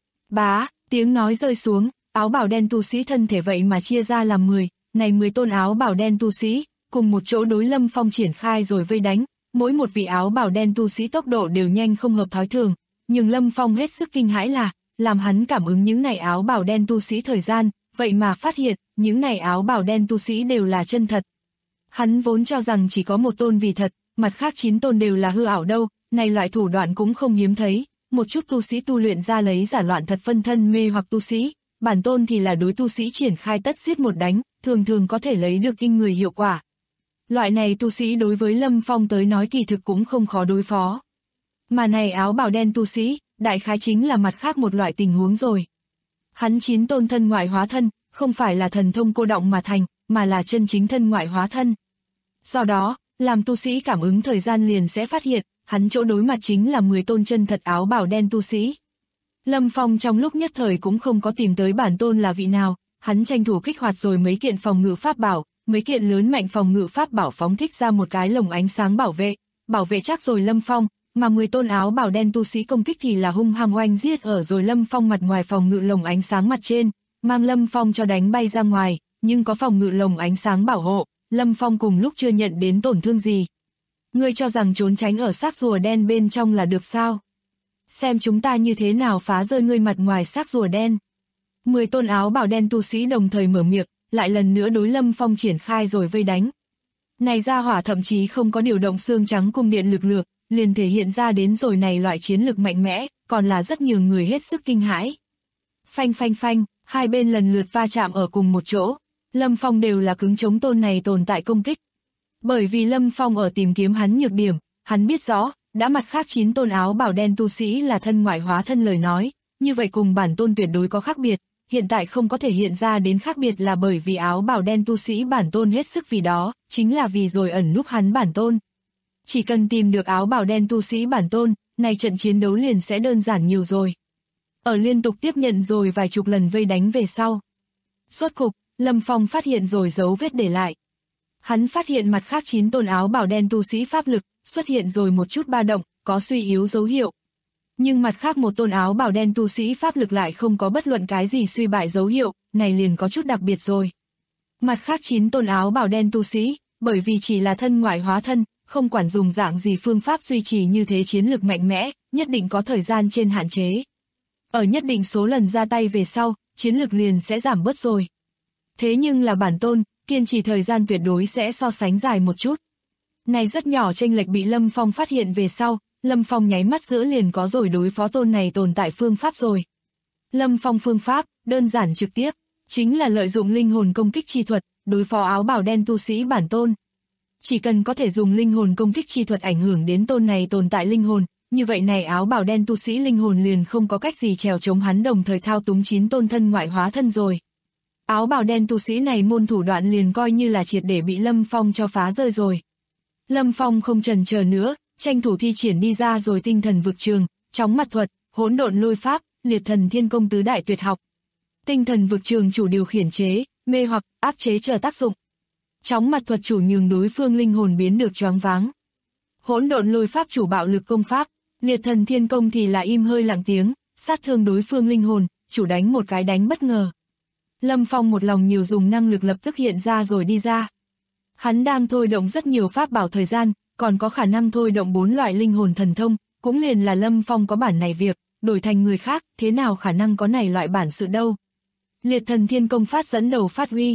Bá, tiếng nói rơi xuống, áo bào đen tu sĩ thân thể vậy mà chia ra làm 10, này 10 tôn áo bào đen tu sĩ, cùng một chỗ đối Lâm Phong triển khai rồi vây đánh, mỗi một vị áo bào đen tu sĩ tốc độ đều nhanh không hợp thói thường, nhưng Lâm Phong hết sức kinh hãi là, làm hắn cảm ứng những này áo bào đen tu sĩ thời gian, vậy mà phát hiện, những này áo bào đen tu sĩ đều là chân thật. Hắn vốn cho rằng chỉ có một tôn vì thật, mặt khác 9 tôn đều là hư ảo đâu, này loại thủ đoạn cũng không hiếm thấy, một chút tu sĩ tu luyện ra lấy giả loạn thật phân thân mê hoặc tu sĩ, bản tôn thì là đối tu sĩ triển khai tất giết một đánh, thường thường có thể lấy được kinh người hiệu quả. Loại này tu sĩ đối với Lâm Phong tới nói kỳ thực cũng không khó đối phó. Mà này áo bào đen tu sĩ, đại khái chính là mặt khác một loại tình huống rồi. Hắn 9 tôn thân ngoại hóa thân, không phải là thần thông cô động mà thành, mà là chân chính thân ngoại hóa thân. Do đó, làm tu sĩ cảm ứng thời gian liền sẽ phát hiện, hắn chỗ đối mặt chính là 10 tôn chân thật áo bào đen tu sĩ. Lâm Phong trong lúc nhất thời cũng không có tìm tới bản tôn là vị nào, hắn tranh thủ kích hoạt rồi mấy kiện phòng ngự pháp bảo, mấy kiện lớn mạnh phòng ngự pháp bảo phóng thích ra một cái lồng ánh sáng bảo vệ chắc rồi Lâm Phong, mà 10 tôn áo bào đen tu sĩ công kích thì là hung hăng oanh giết ở rồi Lâm Phong mặt ngoài phòng ngự lồng ánh sáng mặt trên, mang Lâm Phong cho đánh bay ra ngoài, nhưng có phòng ngự lồng ánh sáng bảo hộ, Lâm Phong cùng lúc chưa nhận đến tổn thương gì. Ngươi cho rằng trốn tránh ở xác rùa đen bên trong là được sao? Xem chúng ta như thế nào phá rơi ngươi mặt ngoài xác rùa đen. 10 tôn áo bào đen tu sĩ đồng thời mở miệng, lại lần nữa đối Lâm Phong triển khai rồi vây đánh. Này gia hỏa thậm chí không có điều động xương trắng cung điện lực lượng, liền thể hiện ra đến rồi này loại chiến lực mạnh mẽ, còn là rất nhiều người hết sức kinh hãi. Phanh phanh phanh, hai bên lần lượt va chạm ở cùng một chỗ, Lâm Phong đều là cứng chống tôn này tồn tại công kích. Bởi vì Lâm Phong ở tìm kiếm hắn nhược điểm, hắn biết rõ, đã mặt khác 9 tôn áo bào đen tu sĩ là thân ngoại hóa thân lời nói, như vậy cùng bản tôn tuyệt đối có khác biệt, hiện tại không có thể hiện ra đến khác biệt là bởi vì áo bào đen tu sĩ bản tôn hết sức vì đó, chính là vì rồi ẩn núp hắn bản tôn. Chỉ cần tìm được áo bào đen tu sĩ bản tôn, này trận chiến đấu liền sẽ đơn giản nhiều rồi. Ở liên tục tiếp nhận rồi vài chục lần vây đánh về sau. Rốt cục, Lâm Phong phát hiện rồi dấu vết để lại. Hắn phát hiện mặt khác 9 tôn áo bào đen tu sĩ pháp lực, xuất hiện rồi một chút ba động, có suy yếu dấu hiệu. Nhưng mặt khác một tôn áo bào đen tu sĩ pháp lực lại không có bất luận cái gì suy bại dấu hiệu, này liền có chút đặc biệt rồi. Mặt khác 9 tôn áo bào đen tu sĩ, bởi vì chỉ là thân ngoại hóa thân, không quản dùng dạng gì phương pháp duy trì như thế chiến lực mạnh mẽ, nhất định có thời gian trên hạn chế. Ở nhất định số lần ra tay về sau, chiến lực liền sẽ giảm bớt rồi. Thế nhưng là bản tôn, kiên trì thời gian tuyệt đối sẽ so sánh dài một chút. Này rất nhỏ chênh lệch bị Lâm Phong phát hiện về sau, Lâm Phong nháy mắt giữa liền có rồi đối phó tôn này tồn tại phương pháp rồi. Lâm Phong phương pháp, đơn giản trực tiếp, chính là lợi dụng linh hồn công kích chi thuật, đối phó áo bào đen tu sĩ bản tôn. Chỉ cần có thể dùng linh hồn công kích chi thuật ảnh hưởng đến tôn này tồn tại linh hồn, như vậy này áo bào đen tu sĩ linh hồn liền không có cách gì trèo chống hắn đồng thời thao túng 9 tôn thân ngoại hóa thân rồi. Áo bào đen tu sĩ này môn thủ đoạn liền coi như là triệt để bị Lâm Phong cho phá rơi rồi. Lâm Phong không chần chờ nữa, tranh thủ thi triển đi ra rồi tinh thần vực trường, chóng mặt thuật, hỗn độn lôi pháp, liệt thần thiên công tứ đại tuyệt học. Tinh thần vực trường chủ điều khiển chế, mê hoặc, áp chế chờ tác dụng. Chóng mặt thuật chủ nhường đối phương linh hồn biến được choáng váng. Hỗn độn lôi pháp chủ bạo lực công pháp, liệt thần thiên công thì là im hơi lặng tiếng, sát thương đối phương linh hồn, chủ đánh một cái đánh bất ngờ. Lâm Phong một lòng nhiều dùng năng lực lập tức hiện ra rồi đi ra. Hắn đang thôi động rất nhiều pháp bảo thời gian, còn có khả năng thôi động 4 loại linh hồn thần thông, cũng liền là Lâm Phong có bản này việc, đổi thành người khác, thế nào khả năng có này loại bản sự đâu. Liệt thần thiên công phát dẫn đầu phát huy,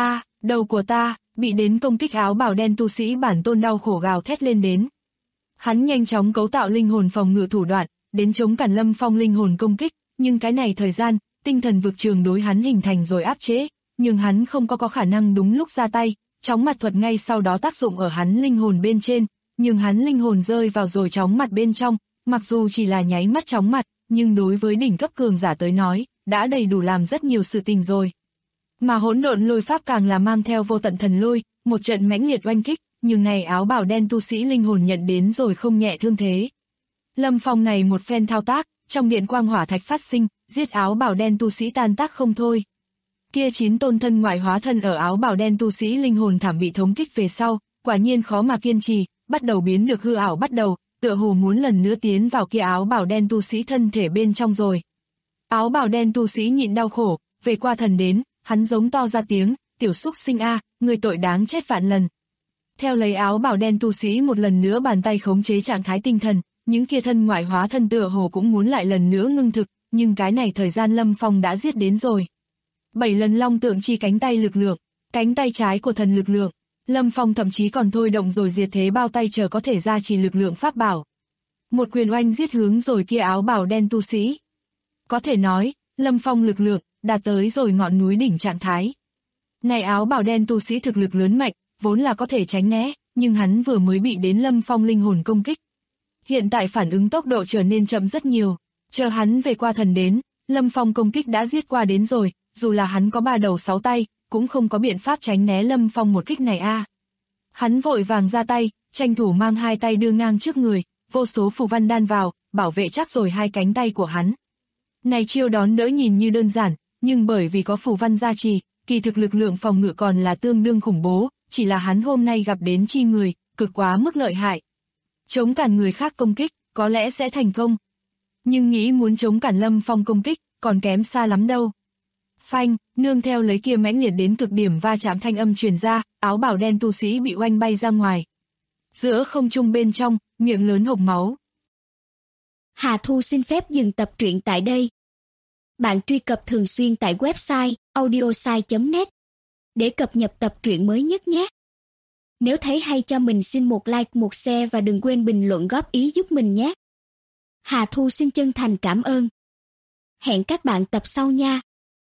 đầu của ta, bị đến công kích áo bào đen tu sĩ bản tôn đau khổ gào thét lên đến. Hắn nhanh chóng cấu tạo linh hồn phòng ngự thủ đoạn, đến chống cản Lâm Phong linh hồn công kích, nhưng cái này thời gian, tinh thần vực trường đối hắn hình thành rồi áp chế, nhưng hắn không có khả năng đúng lúc ra tay, chóng mặt thuật ngay sau đó tác dụng ở hắn linh hồn bên trên, nhưng hắn linh hồn rơi vào rồi chóng mặt bên trong, mặc dù chỉ là nháy mắt chóng mặt, nhưng đối với đỉnh cấp cường giả tới nói, đã đầy đủ làm rất nhiều sự tình rồi. Mà hỗn độn lôi pháp càng là mang theo vô tận thần lôi, một trận mãnh liệt oanh kích, nhưng này áo bào đen tu sĩ linh hồn nhận đến rồi không nhẹ thương thế. Lâm Phong này một phen thao tác, trong điện quang hỏa thạch phát sinh, giết áo bào đen tu sĩ tan tác không thôi. Kia 9 tôn thân ngoại hóa thân ở áo bào đen tu sĩ linh hồn thảm bị thống kích về sau, quả nhiên khó mà kiên trì, bắt đầu biến được hư ảo bắt đầu, tựa hồ muốn lần nữa tiến vào kia áo bào đen tu sĩ thân thể bên trong rồi. Áo bào đen tu sĩ nhịn đau khổ, về qua thần đến, hắn giống to ra tiếng, tiểu xúc sinh người tội đáng chết vạn lần. Theo lấy áo bào đen tu sĩ một lần nữa bàn tay khống chế trạng thái tinh thần, những kia thân ngoại hóa thân tựa hồ cũng muốn lại lần nữa ngưng thực, nhưng cái này thời gian Lâm Phong đã giết đến rồi. 7 lần long tượng chi cánh tay lực lượng, cánh tay trái của thần lực lượng, Lâm Phong thậm chí còn thôi động rồi diệt thế bao tay chờ có thể gia trì lực lượng pháp bảo. Một quyền oanh giết hướng rồi kia áo bào đen tu sĩ. Có thể nói, Lâm Phong lực lượng đạt tới rồi ngọn núi đỉnh trạng thái. Này áo bào đen tu sĩ thực lực lớn mạnh, vốn là có thể tránh né, nhưng hắn vừa mới bị đến Lâm Phong linh hồn công kích. Hiện tại phản ứng tốc độ trở nên chậm rất nhiều, chờ hắn về qua thần đến, Lâm Phong công kích đã giết qua đến rồi, dù là hắn có 3 đầu 6 tay, cũng không có biện pháp tránh né Lâm Phong một kích này Hắn vội vàng ra tay, tranh thủ mang 2 tay đưa ngang trước người, vô số phù văn đan vào, bảo vệ chắc rồi 2 cánh tay của hắn. Này chiêu đón đỡ nhìn như đơn giản, nhưng bởi vì có phù văn gia trì, kỳ thực lực lượng phòng ngự còn là tương đương khủng bố, chỉ là hắn hôm nay gặp đến chi người, cực quá mức lợi hại. Chống cản người khác công kích, có lẽ sẽ thành công. Nhưng nghĩ muốn chống cản Lâm Phong công kích, còn kém xa lắm đâu. Phanh, nương theo lấy kia mãnh liệt đến cực điểm va chạm thanh âm truyền ra, áo bào đen tu sĩ bị oanh bay ra ngoài. Giữa không trung bên trong, miệng lớn hộc máu. Hà Thu xin phép dừng tập truyện tại đây. Bạn truy cập thường xuyên tại website audiosai.net để cập nhật tập truyện mới nhất nhé. Nếu thấy hay cho mình xin một like, một share và đừng quên bình luận góp ý giúp mình nhé. Hà Thu xin chân thành cảm ơn. Hẹn các bạn tập sau nha.